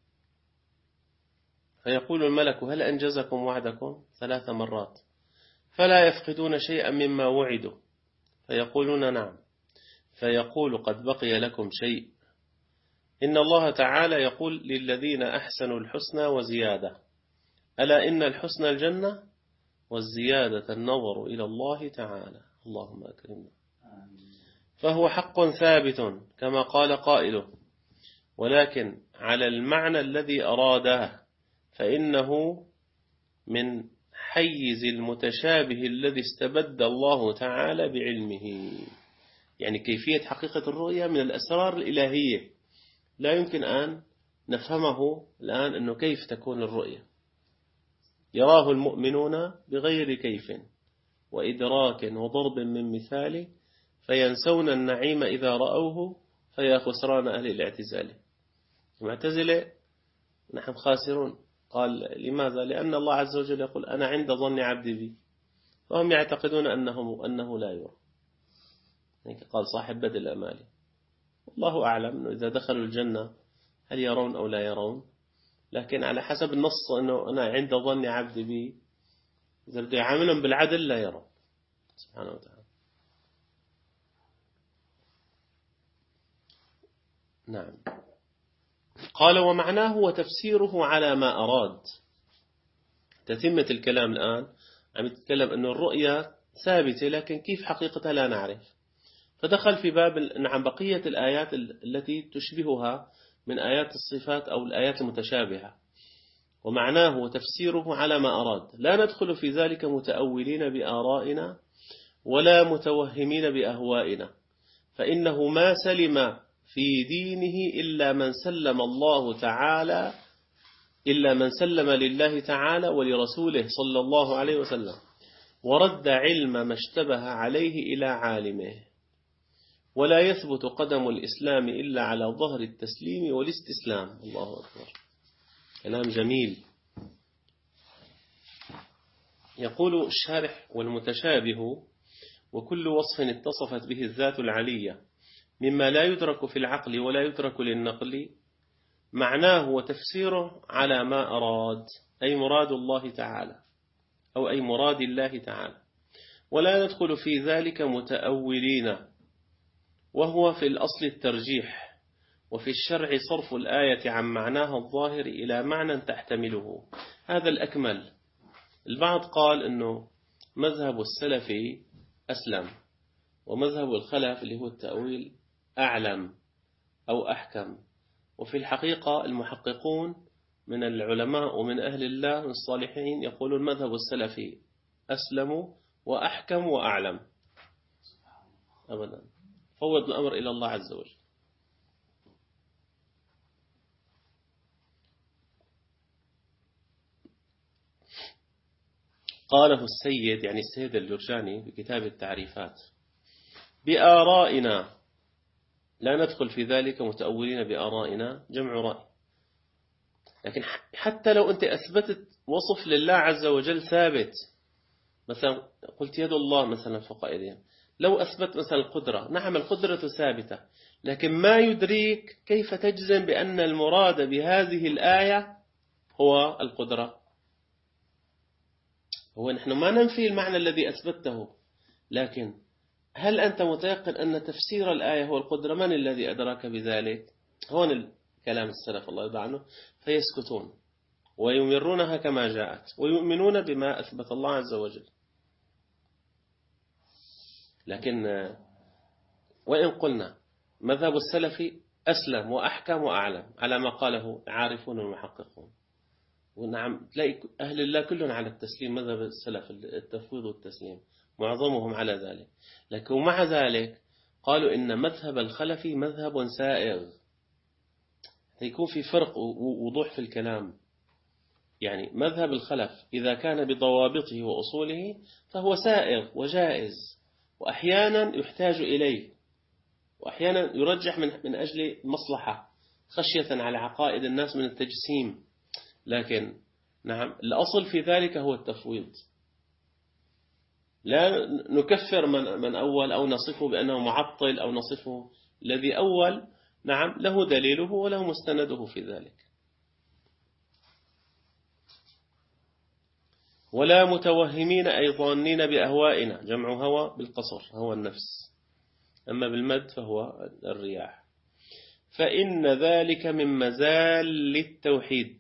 فيقول الملك: هل أنجزكم وعدكم؟ 3 مرات، فلا يفقدون شيئا مما وعدوا، فيقولون: نعم. فيقول: قد بقي لكم شيء. إن الله تعالى يقول للذين أحسنوا الحسنى وزيادة، ألا إن الحسنى الجنة والزيادة النظر إلى الله تعالى. اللهم أكرمنا. فهو حق ثابت كما قال قائله، ولكن على المعنى الذي أراده، فإنه من حيز المتشابه الذي استبد الله تعالى بعلمه. يعني كيفية حقيقة الرؤية من الأسرار الإلهية، لا يمكن أن نفهمه الآن أنه كيف تكون الرؤية. يراه المؤمنون بغير كيف وإدراك وضرب من مثال، فينسون النعيم إذا رأوه، فيا خسران أهل الاعتزال. المعتزلة: نحن خاسرون. قال: لماذا؟ لأن الله عز وجل يقول: أنا عند ظن عبدي بي، فهم يعتقدون أنه لا يرى. قال صاحب بدء الأمال: الله أعلم أنه إذا دخلوا الجنة هل يرون أو لا يرون، لكن على حسب النص أنه أنا عند ظن عبدي بي، إذا بده يعاملهم بالعدل لا يرون سبحانه وتعالى. نعم. قال: ومعناه وتفسيره على ما أراد. تتمة الكلام الآن عم يتكلم أنه الرؤية ثابتة، لكن كيف حقيقتها لا نعرف. فدخل في باب عن بقية الآيات التي تشبهها من آيات الصفات أو الآيات المتشابهة، ومعناه وتفسيره على ما أراد. لا ندخل في ذلك متأولين بآرائنا ولا متوهمين بأهوائنا، فإنه ما سلم في دينه إلا من سلم لله تعالى ولرسوله صلى الله عليه وسلم، ورد علم ما اشتبه عليه إلى عالمه. ولا يثبت قدم الإسلام إلا على ظهر التسليم والاستسلام. الله أكبر، كلام جميل. يقول الشارح: والمتشابه وكل وصف اتصفت به الذات العلية مما لا يدرك في العقل ولا يدرك للنقل، معناه وتفسيره على ما أراد، أي مراد الله تعالى أو أي مراد الله تعالى. ولا ندخل في ذلك متأولين، وهو في الأصل الترجيح، وفي الشرع صرف الآية عن معناها الظاهر إلى معنى تحتمله. هذا الأكمل. البعض قال أنه مذهب السلف أسلم، ومذهب الخلف اللي هو التأويل أعلم أو أحكم. وفي الحقيقة المحققون من العلماء ومن أهل الله من الصالحين يقولون مذهب السلفي أسلم وأحكم وأعلم. أبدا، فوض الأمر إلى الله عز وجل. قاله السيد، يعني السيد الجرجاني بكتاب التعريفات: بآرائنا، لا ندخل في ذلك متأولين بآرائنا، جمع رأي. لكن حتى لو أنت أثبتت وصف لله عز وجل ثابت، مثلا قلت يد الله مثلا فوق أيديهم، لو أثبت مثلا القدرة، نعم القدرة ثابتة، لكن ما يدريك كيف تجزم بأن المراد بهذه الآية هو القدرة. هو نحن ما ننفي المعنى الذي أثبته، لكن هل أنت متيقن أن تفسير الآية هو القدرة؟ من الذي أدراك بذلك؟ هون كلام السلف الله يرضى عنه. فيسكتون ويمرونها كما جاءت ويؤمنون بما أثبت الله عز وجل. لكن وإن قلنا مذهب السلف أسلم وأحكم وأعلم على ما قاله عارفون المحققون، ونعم تلاقي أهل الله كلهم على التسليم، مذهب السلف التفويض والتسليم معظمهم على ذلك. لكن مع ذلك قالوا إن مذهب الخلف مذهب سائغ، يكون في فرق ووضوح في الكلام. يعني مذهب الخلف إذا كان بضوابطه وأصوله فهو سائغ وجائز، وأحيانا يحتاج إليه، وأحيانا يرجح من أجل مصلحة خشية على عقائد الناس من التجسيم. لكن نعم الأصل في ذلك هو التفويض. لا نكفر من أول أو نصفه بأنه معطل أو نصفه الذي أول، نعم له دليله وله مستنده في ذلك. ولا متوهمين أي ظانين بأهوائنا، جمع هوى بالقصر، هوى النفس، أما بالمد فهو الرياح. فإن ذلك من مزال التوحيد،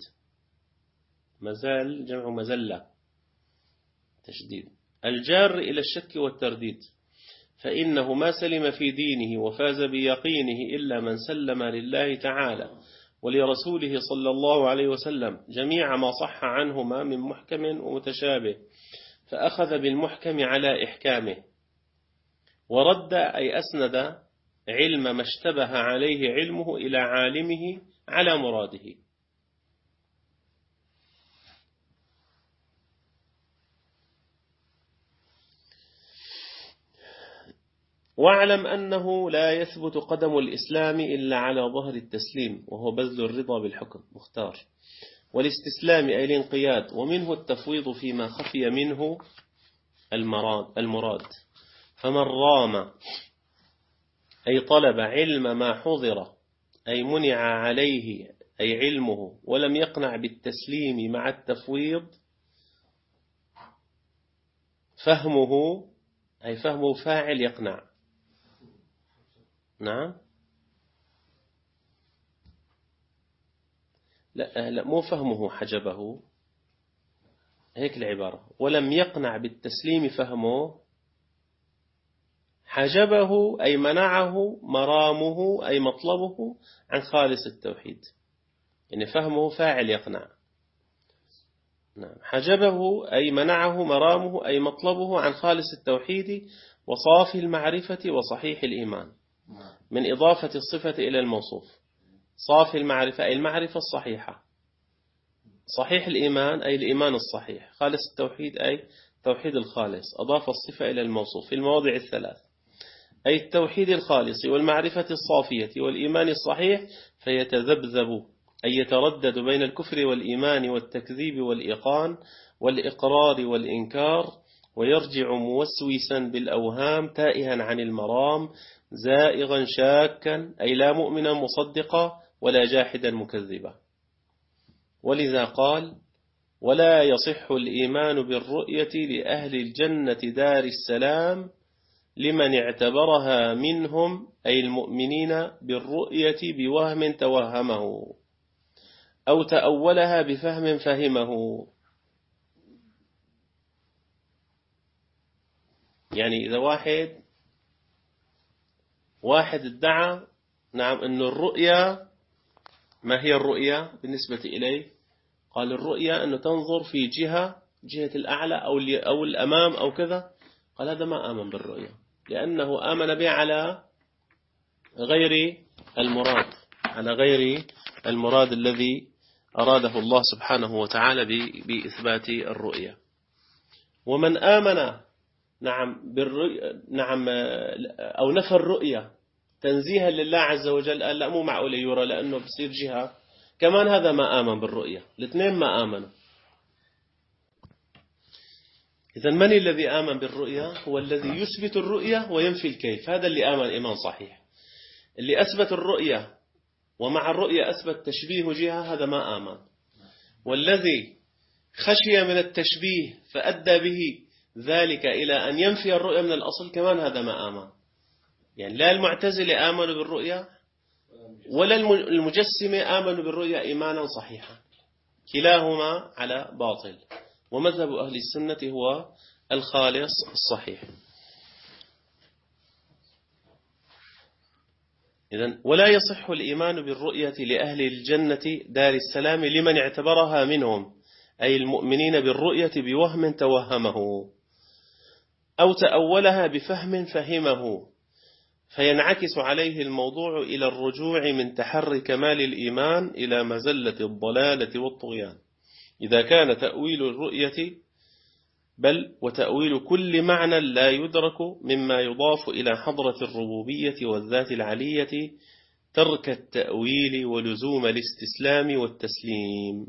مزال جمع مزلة تشديد، الجار إلى الشك والترديد. فإنه ما سلم في دينه وفاز بيقينه إلا من سلم لله تعالى ولرسوله صلى الله عليه وسلم جميع ما صح عنهما من محكم ومتشابه، فأخذ بالمحكم على إحكامه، ورد أي أسند علم ما اشتبه عليه علمه إلى عالمه على مراده. واعلم أنه لا يثبت قدم الإسلام إلا على ظهر التسليم، وهو بذل الرضا بالحكم مختار، والاستسلام أي الانقياد، ومنه التفويض فيما خفي منه المراد. فمن رام أي طلب علم ما حضر أي منع عليه أي علمه، ولم يقنع بالتسليم مع التفويض، فهمه أي فهمه فاعل يقنع. نعم، لا مو فهمه حجبه، هيك العبارة، ولم يقنع بالتسليم فهمه حجبه أي منعه مرامه أي مطلبه عن خالص التوحيد، يعني فهمه فاعل يقنع. نعم. حجبه أي منعه مرامه أي مطلبه عن خالص التوحيد وصافي المعرفة وصحيح الإيمان، من إضافة الصفة إلى الموصوف. صافي المعرفة أي المعرفة الصحيحة، صحيح الإيمان أي الإيمان الصحيح، خالص التوحيد أي توحيد الخالص، أضاف الصفة إلى الموصوف في المواضع الثلاث، أي التوحيد الخالص والمعرفة الصافية والإيمان الصحيح، فيتذبذب أي يتردد بين الكفر والإيمان والتكذيب والإيقان والإقرار والإنكار، ويرجع موسوسا بالأوهام تائها عن المرام، زائغا شاكا أي لا مؤمنا مصدقا ولا جاحدا مكذبا. ولذا قال: ولا يصح الإيمان بالرؤية لأهل الجنة دار السلام لمن اعتبرها منهم، أي المؤمنين بالرؤية بوهم توهمه أو تأولها بفهم فهمه. يعني إذا واحد ادعى نعم أن الرؤيا، ما هي الرؤيا بالنسبة إليه؟ قال الرؤيا أنه تنظر في جهة الأعلى أو الأمام أو كذا. قال هذا ما آمن بالرؤيا، لأنه آمن بها على غير المراد الذي أراده الله سبحانه وتعالى بإثبات الرؤيا. ومن آمن أو نفى الرؤيا تنزيها لله عز وجل، قال لا مو معقول يرى لأنه بصير جهة، كمان هذا ما آمن بالرؤيا، الاثنين ما آمنوا. إذن من الذي آمن بالرؤيا؟ هو الذي يثبت الرؤيا وينفي الكيف، هذا اللي آمن إيمان صحيح. اللي أثبت الرؤيا ومع الرؤيا أثبت تشبيه جهة، هذا ما آمن. والذي خشي من التشبيه فأدى به ذلك إلى أن ينفي الرؤيا من الأصل، كمان هذا ما آمن. يعني لا المعتزلة آمنوا بالرؤيا ولا المجسمة آمنوا بالرؤيا إيمانا صحيحا، كلاهما على باطل. ومذهب أهل السنة هو الخالص الصحيح. إذن ولا يصح الإيمان بالرؤية لأهل الجنة دار السلام لمن اعتبرها منهم، أي المؤمنين بالرؤية بوهم توهمه أو تأولها بفهم فهمه، فينعكس عليه الموضوع إلى الرجوع من تحري كمال الإيمان إلى مزلة الضلالة والطغيان، إذا كان تأويل الرؤية بل وتأويل كل معنى لا يدرك مما يضاف إلى حضرة الربوبية والذات العلية ترك التأويل ولزوم الاستسلام والتسليم.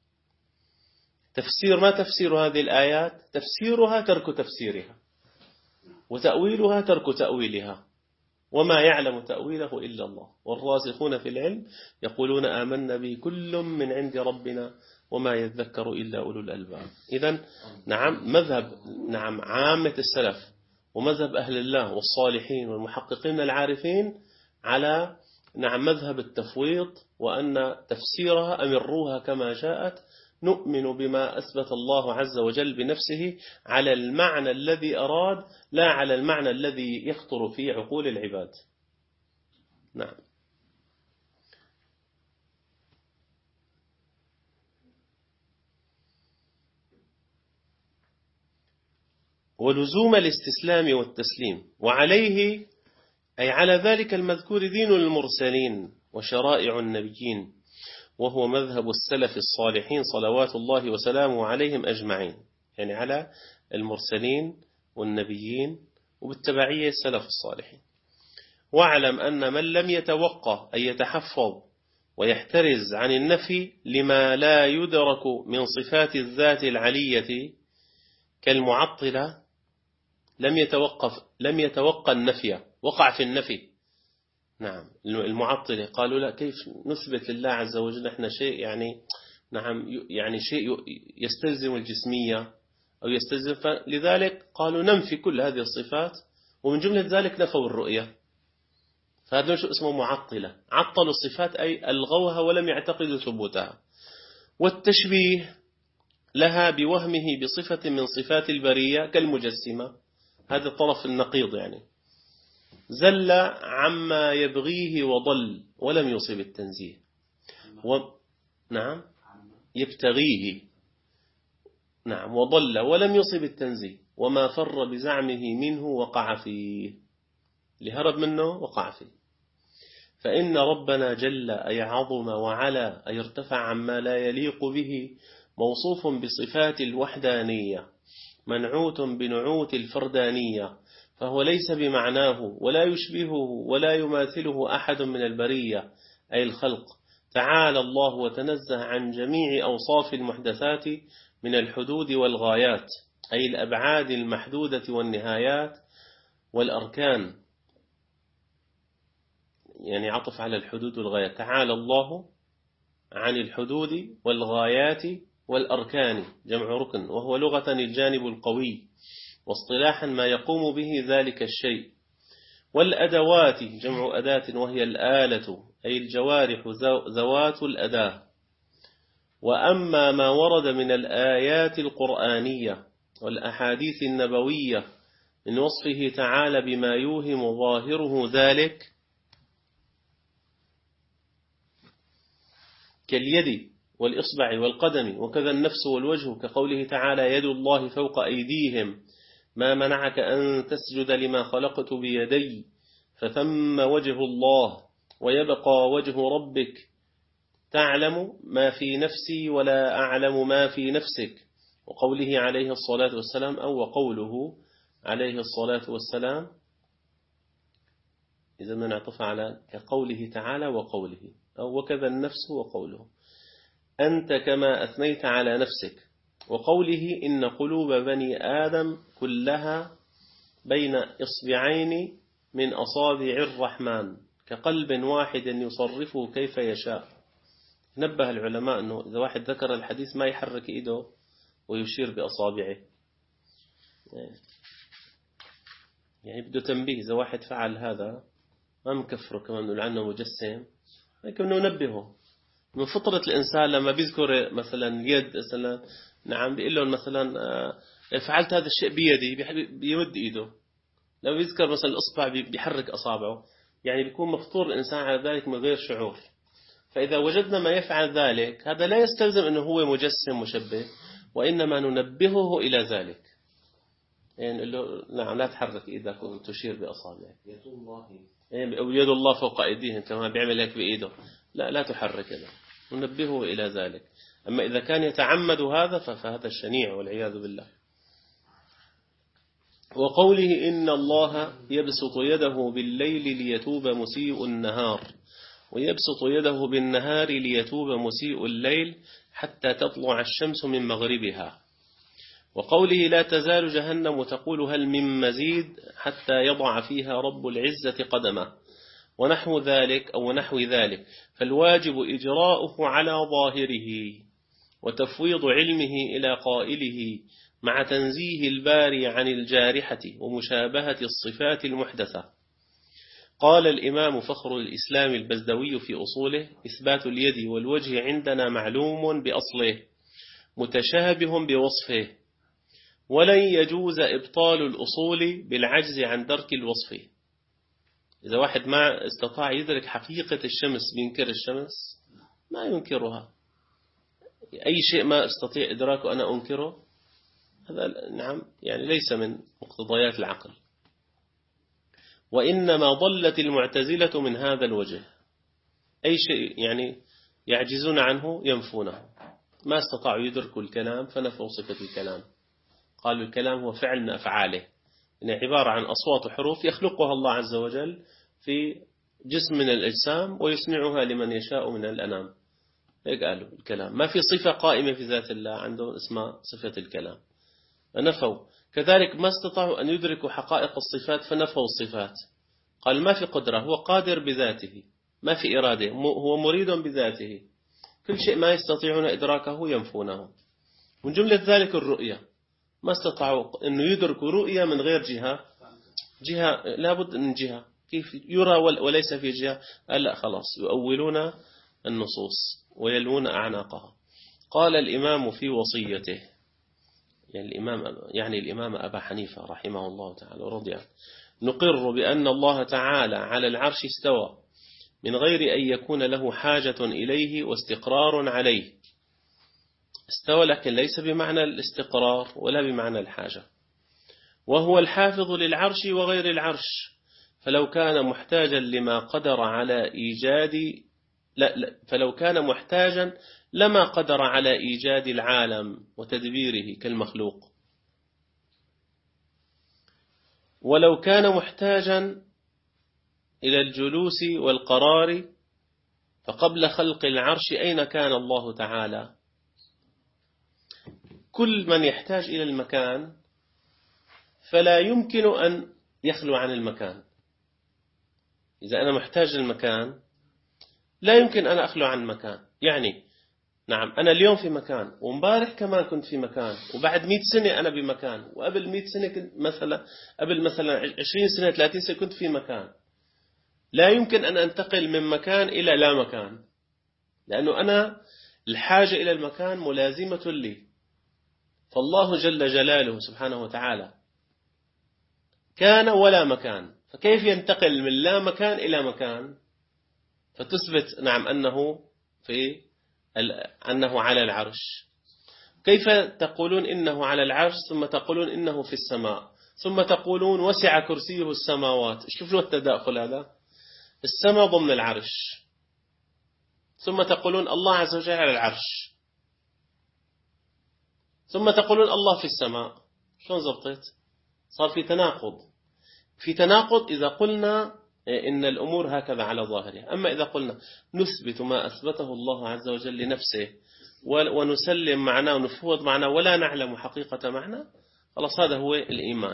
ما تفسير هذه الآيات؟ تفسيرها ترك تفسيرها، وتأويلها ترك تأويلها، وما يعلم تأويله إلا الله، والراسخون في العلم يقولون آمنا به كل من عند ربنا وما يذكر إلا أولو الألباب. إذن مذهب عامة السلف ومذهب أهل الله والصالحين والمحققين العارفين على مذهب التفويض، وأن تفسيرها أمروها كما جاءت، نؤمن بما أثبت الله عز وجل بنفسه على المعنى الذي أراد، لا على المعنى الذي يخطر في عقول العباد. نعم. ولزوم الاستسلام والتسليم، وعليه أي على ذلك المذكور دين المرسلين وشرائع النبيين، وهو مذهب السلف الصالحين صلوات الله وسلامه عليهم أجمعين، يعني على المرسلين والنبيين وبالتبعية السلف الصالحين. واعلم أن من لم يتوقع أن يتحفظ ويحترز عن النفي لما لا يدرك من صفات الذات العلية كالمعطلة لم يتوقع النفي، وقع في النفي. نعم، المعطلة قالوا لا، كيف نثبت لله عز وجل احنا شيء يعني شيء يستلزم الجسمية أو يستلزم، فلذلك قالوا ننفي كل هذه الصفات، ومن جملة ذلك نفوا الرؤية. فهذا شو اسمه معطلة، عطلوا الصفات أي ألغوها ولم يعتقدوا ثبوتها. والتشبيه لها بوهمه بصفة من صفات البرية كالمجسمة، هذا الطرف النقيض يعني. زل عما يبغيه وضل ولم يصب التنزيه. نعم يبتغيه، نعم، وضل ولم يصب التنزيه، وما فر بزعمه منه وقع فيه، لهرب منه وقع فيه. فإن ربنا جل أي عظم وعلا أي ارتفع عما لا يليق به، موصوف بصفات الوحدانية، منعوت بنعوت الفردانية، فهو ليس بمعناه ولا يشبهه ولا يماثله أحد من البرية أي الخلق. تعالى الله وتنزه عن جميع أوصاف المحدثات من الحدود والغايات، أي الأبعاد المحدودة والنهايات والأركان، يعني عطف على الحدود والغايات. تعالى الله عن الحدود والغايات والأركان، جمع ركن، وهو لغة الجانب القوي، واصطلاحا ما يقوم به ذلك الشيء. والأدوات جمع أداة، وهي الآلة أي الجوارح ذوات الأداة. وأما ما ورد من الآيات القرآنية والأحاديث النبوية من وصفه تعالى بما يوهم ظاهره ذلك كاليد والإصبع والقدم، وكذا النفس والوجه، كقوله تعالى يد الله فوق أيديهم ما منعك أن تسجد لما خلقت بيدي، فثم وجه الله، ويبقى وجه ربك تعلم ما في نفسي ولا أعلم ما في نفسك، وقوله عليه الصلاة والسلام أو وقوله عليه الصلاة والسلام إذا ما نعطف على كقوله تعالى وقوله، أو وكذا النفس وقوله أنت كما أثنيت على نفسك، وقوله إن قلوب بني آدم كلها بين إصبعين من أصابع الرحمن كقلب واحد يصرفه كيف يشاء. نبه العلماء أنه إذا واحد ذكر الحديث ما يحرك إيده ويشير بأصابعه، يعني بده تنبيه. إذا واحد فعل هذا ما مكفره كمان نقول عنه مجسم، لكن ننبهه من فطرة الإنسان لما بيذكر مثلا اليد مثلا، نعم، بيقول لهم مثلا فعلت هذا الشيء بيدي، بيمد إيده. لما بيذكر مثلا الإصبع بيحرك أصابعه، يعني بيكون مفطور الإنسان على ذلك من غير شعور. فإذا وجدنا ما يفعل ذلك، هذا لا يستلزم أنه هو مجسم مشبه، وإنما ننبهه إلى ذلك، يعني نقول له نعم لا تحرك إيدك وتشير بأصابعك. يد الله أو يد الله فوق أيديهم كما بيعمل هيك بإيده، لا تحرك هذا، ننبهه إلى ذلك. أما إذا كان يتعمد هذا فهذا الشنيع والعياذ بالله. وقوله إن الله يبسط يده بالليل ليتوب مسيء النهار، ويبسط يده بالنهار ليتوب مسيء الليل حتى تطلع الشمس من مغربها. وقوله لا تزال جهنم تقول هل من مزيد حتى يضع فيها رب العزة قدمه، ونحو ذلك أو نحو ذلك. فالواجب إجراؤه على ظاهره، وتفويض علمه إلى قائله، مع تنزيه الباري عن الجارحة ومشابهة الصفات المحدثة. قال الإمام فخر الإسلام البزدوي في أصوله إثبات اليد والوجه عندنا معلوم بأصله متشابه بوصفه، ولن يجوز إبطال الأصول بالعجز عن درك الوصف. إذا واحد ما استطاع يدرك حقيقة الشمس بينكر الشمس؟ ما ينكرها. أي شيء ما استطيع إدراكه أنا أنكره، هذا نعم يعني ليس من مقتضيات العقل. وإنما ضلت المعتزلة من هذا الوجه، أي شيء يعني يعجزون عنه ينفونه، ما استطاعوا يدركوا الكلام فنفوا صفة الكلام. قالوا الكلام هو فعل من أفعاله، إنه عبارة عن أصوات وحروف يخلقها الله عز وجل في جسم من الأجسام ويسمعها لمن يشاء من الأنام. هيك قالوا الكلام ما في صفة قائمة في ذات الله عندهم اسمها صفة الكلام، فنفوا. كذلك ما استطاعوا أن يدركوا حقائق الصفات فنفوا الصفات. قال ما في قدرة، هو قادر بذاته، ما في إرادة، هو مريد بذاته. كل شيء ما يستطيعون إدراكه ينفونه. من جملة ذلك الرؤية، ما استطاعوا أن يدركوا رؤية من غير جهة لابد من جهة، كيف يرى وليس في جهة؟ لا خلاص يؤولون النصوص ويلوون أعناقها. قال الإمام في وصيته، يعني الإمام أبا حنيفة رحمه الله تعالى ورضي عنه، نقر بأن الله تعالى على العرش استوى من غير أن يكون له حاجة إليه واستقرار عليه. استوى لكن ليس بمعنى الاستقرار ولا بمعنى الحاجة. وهو الحافظ للعرش وغير العرش، فلو كان محتاجا لما قدر على إيجاد فلو كان محتاجا لما قدر على إيجاد العالم وتدبيره كالمخلوق. ولو كان محتاجا إلى الجلوس والقرار فقبل خلق العرش أين كان الله تعالى؟ كل من يحتاج إلى المكان فلا يمكن أن يخلو عن المكان. إذا أنا محتاج للمكان لا يمكن أن أخلو عن المكان. يعني نعم أنا اليوم في مكان، ومبارح كمان كنت في مكان، وبعد 100 سنة أنا بمكان، وقبل 100 سنة كنت قبل مثلا 20 سنة 30 سنة كنت في مكان. لا يمكن أن أنتقل من مكان إلى لا مكان، لأنه أنا الحاجة إلى المكان ملازمة لي. فالله جل جلاله سبحانه وتعالى كان ولا مكان، فكيف ينتقل من لا مكان إلى مكان؟ فتثبت نعم أنه على العرش. كيف تقولون إنه على العرش ثم تقولون إنه في السماء، ثم تقولون وسع كرسيه السماوات؟ شوفوا التداخل هذا. السماء ضمن العرش، ثم تقولون الله عز وجل على العرش، ثم تقولون الله في السماء. شلون زبطت؟ صار في تناقض. في تناقض إذا قلنا إن الأمور هكذا على ظاهرها. أما إذا قلنا نثبت ما أثبته الله عز وجل لنفسه ونسلم معناه ونفوض معناه ولا نعلم حقيقة معناه، خلاص هذا هو الإيمان.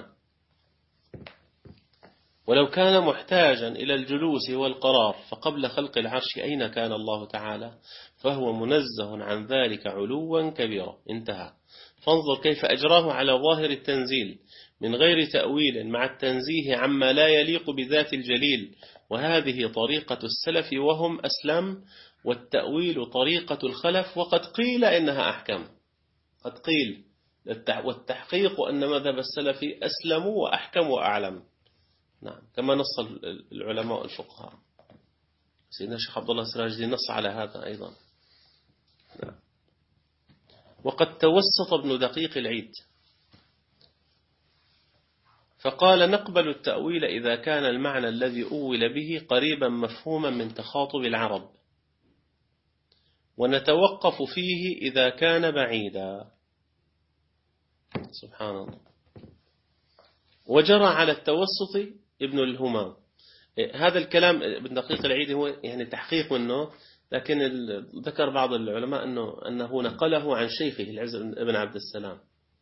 ولو كان محتاجا إلى الجلوس والقرار فقبل خلق العرش أين كان الله تعالى؟ فهو منزه عن ذلك علوا كبيرا. انتهى. فانظر كيف أجراه على ظاهر التنزيل من غير تأويل، مع التنزيه عما لا يليق بذات الجليل. وهذه طريقة السلف وهم أسلم، والتأويل طريقة الخلف، وقد قيل إنها أحكم. قد قيل، والتحقيق أن مذهب السلف أسلم وأحكم وأعلم. نعم، كما نص العلماء الفقهاء. سيدنا الشيخ عبد الله سراج الدين نص على هذا أيضا. نعم. وقد توسط ابن دقيق العيد فقال: نقبل التأويل إذا كان المعنى الذي أول به قريبا مفهوما من تخاطب العرب، ونتوقف فيه إذا كان بعيدا. سبحان الله. وجرى على التوسط ابن الهمام. هذا الكلام ابن دقيق العيد هو يعني تحقيق منه، لكن ذكر بعض العلماء أنه نقله عن شيخه العز بن عبد السلام.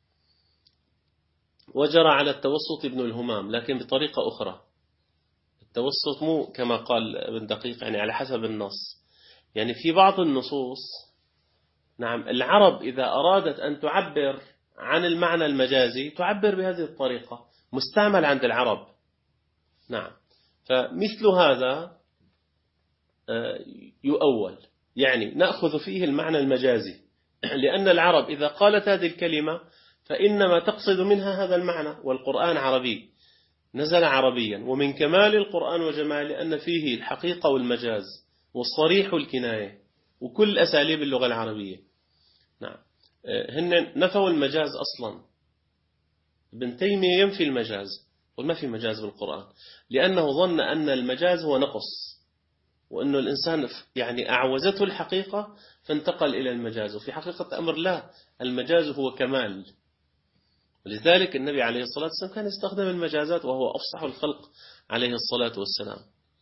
وجرى على التوسط ابن الهمام لكن بطريقة أخرى. التوسط مو كما قال ابن دقيق يعني على حسب النص. يعني في بعض النصوص نعم العرب إذا أرادت أن تعبر عن المعنى المجازي تعبر بهذه الطريقة، مستعمل عند العرب. نعم. فمثل هذا يؤول، يعني نأخذ فيه المعنى المجازي، لأن العرب إذا قالت هذه الكلمة فإنما تقصد منها هذا المعنى، والقرآن عربي نزل عربيا. ومن كمال القرآن وجماله أن فيه الحقيقة والمجاز والصريح والكناية وكل أساليب اللغة العربية. نعم. هن نفوا المجاز أصلا. ابن تيمية ينفي المجاز، وما في مجاز بالقرآن، لأنه ظن أن المجاز هو نقص، وأنه الإنسان يعني أعوزته الحقيقة فانتقل إلى المجاز. وفي حقيقة أمر لا، المجاز هو كمال. ولذلك النبي عليه الصلاة والسلام كان يستخدم المجازات وهو أفصح الخلق عليه الصلاة والسلام.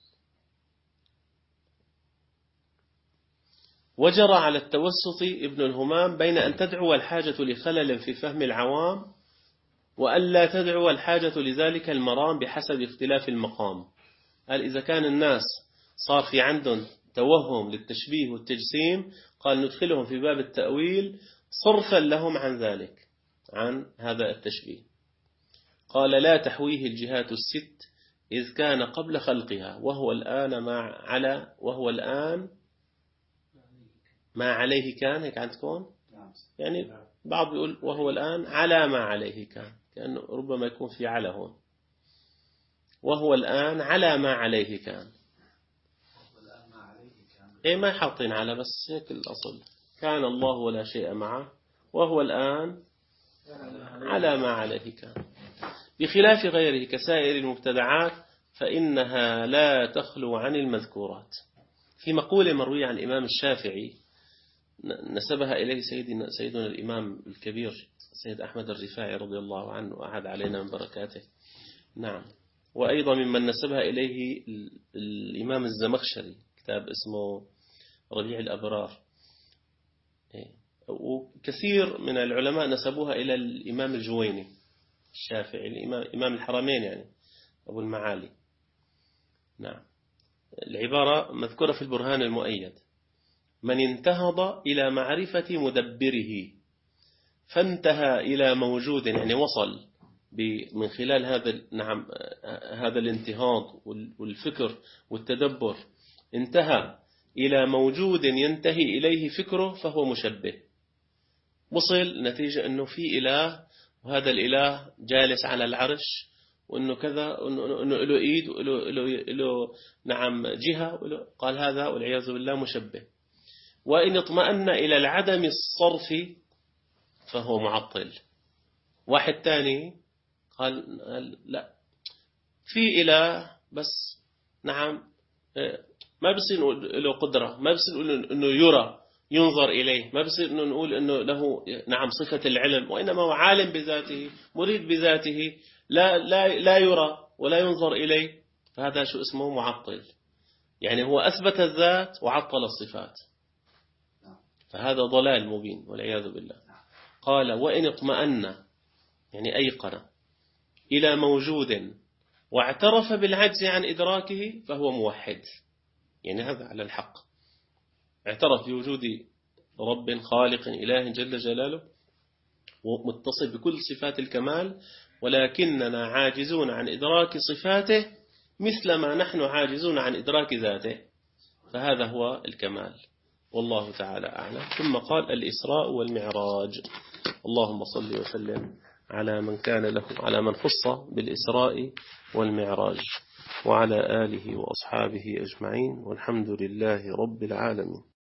وجرى على التوسط ابن الهمام بين أن تدعو الحاجة لخلل في فهم العوام وأن لا تدعو الحاجة لذلك المرام بحسب اختلاف المقام. قال إذا كان الناس صار في عندهم توهم للتشبيه والتجسيم قال ندخلهم في باب التأويل صرفا لهم عن ذلك، عن هذا التشبيه. قال لا تحويه الجهات الست إذ كان قبل خلقها وهو الآن ما عليه كان. هيك عندكم يعني بعض بيقول وهو الآن على ما عليه كان، كأنه ربما يكون في على هون. وهو الآن على ما عليه كان. إيه ما حاطين على، بس هيك الأصل. كان الله ولا شيء معه، وهو الآن على ما عليه كان. بخلاف غيره كسائر المبتدعات فإنها لا تخلو عن المذكورات. في مقولة مروية عن الإمام الشافعي نسبها إليه سيدنا الإمام الكبير سيد أحمد الرفاعي رضي الله عنه وأعاد علينا من بركاته. نعم. وأيضا ممن نسبها إليه الإمام الزمخشري، كتاب اسمه ربيع الأبرار. وكثير من العلماء نسبوها إلى الإمام الجويني الشافعي، إمام الحرمين يعني أبو المعالي. نعم. العبارة مذكورة في البرهان المؤيد: من انتهض إلى معرفة مدبره فانتهى إلى موجود، يعني وصل من خلال هذا الانتهاض والفكر والتدبر، انتهى إلى موجود ينتهي إليه فكره فهو مشبه. وصل نتيجة أنه في إله، وهذا الإله جالس على العرش، وأنه كذا، وأنه له إيد وله نعم جهة، قال هذا والعياذ بالله مشبه. وإن اطمأن إلى العدم الصرف فهو معطل. واحد تاني قال لا، في إله بس نعم ما بصير نقول له قدرة، ما بصير نقول إنه يرى ينظر إليه، ما بصير إنه نقول إنه له نعم صفة العلم، وإنما هو عالم بذاته مريد بذاته، لا يرى ولا ينظر إليه. فهذا شو اسمه؟ معطل. يعني هو أثبت الذات وعطل الصفات، فهذا ضلال مبين والعياذ بالله. قال وإن اطمأن يعني أيقن إلى موجود واعترف بالعجز عن إدراكه فهو موحد. يعني هذا على الحق، اعترف بوجود رب خالق إله جل جلاله ومتصف بكل صفات الكمال، ولكننا عاجزون عن إدراك صفاته مثل ما نحن عاجزون عن إدراك ذاته، فهذا هو الكمال. والله تعالى أعلم. ثم قال الإسراء والمعراج. اللهم صل وسلم على من كان له، على من خص بالإسراء والمعراج، وعلى آله وأصحابه أجمعين، والحمد لله رب العالمين.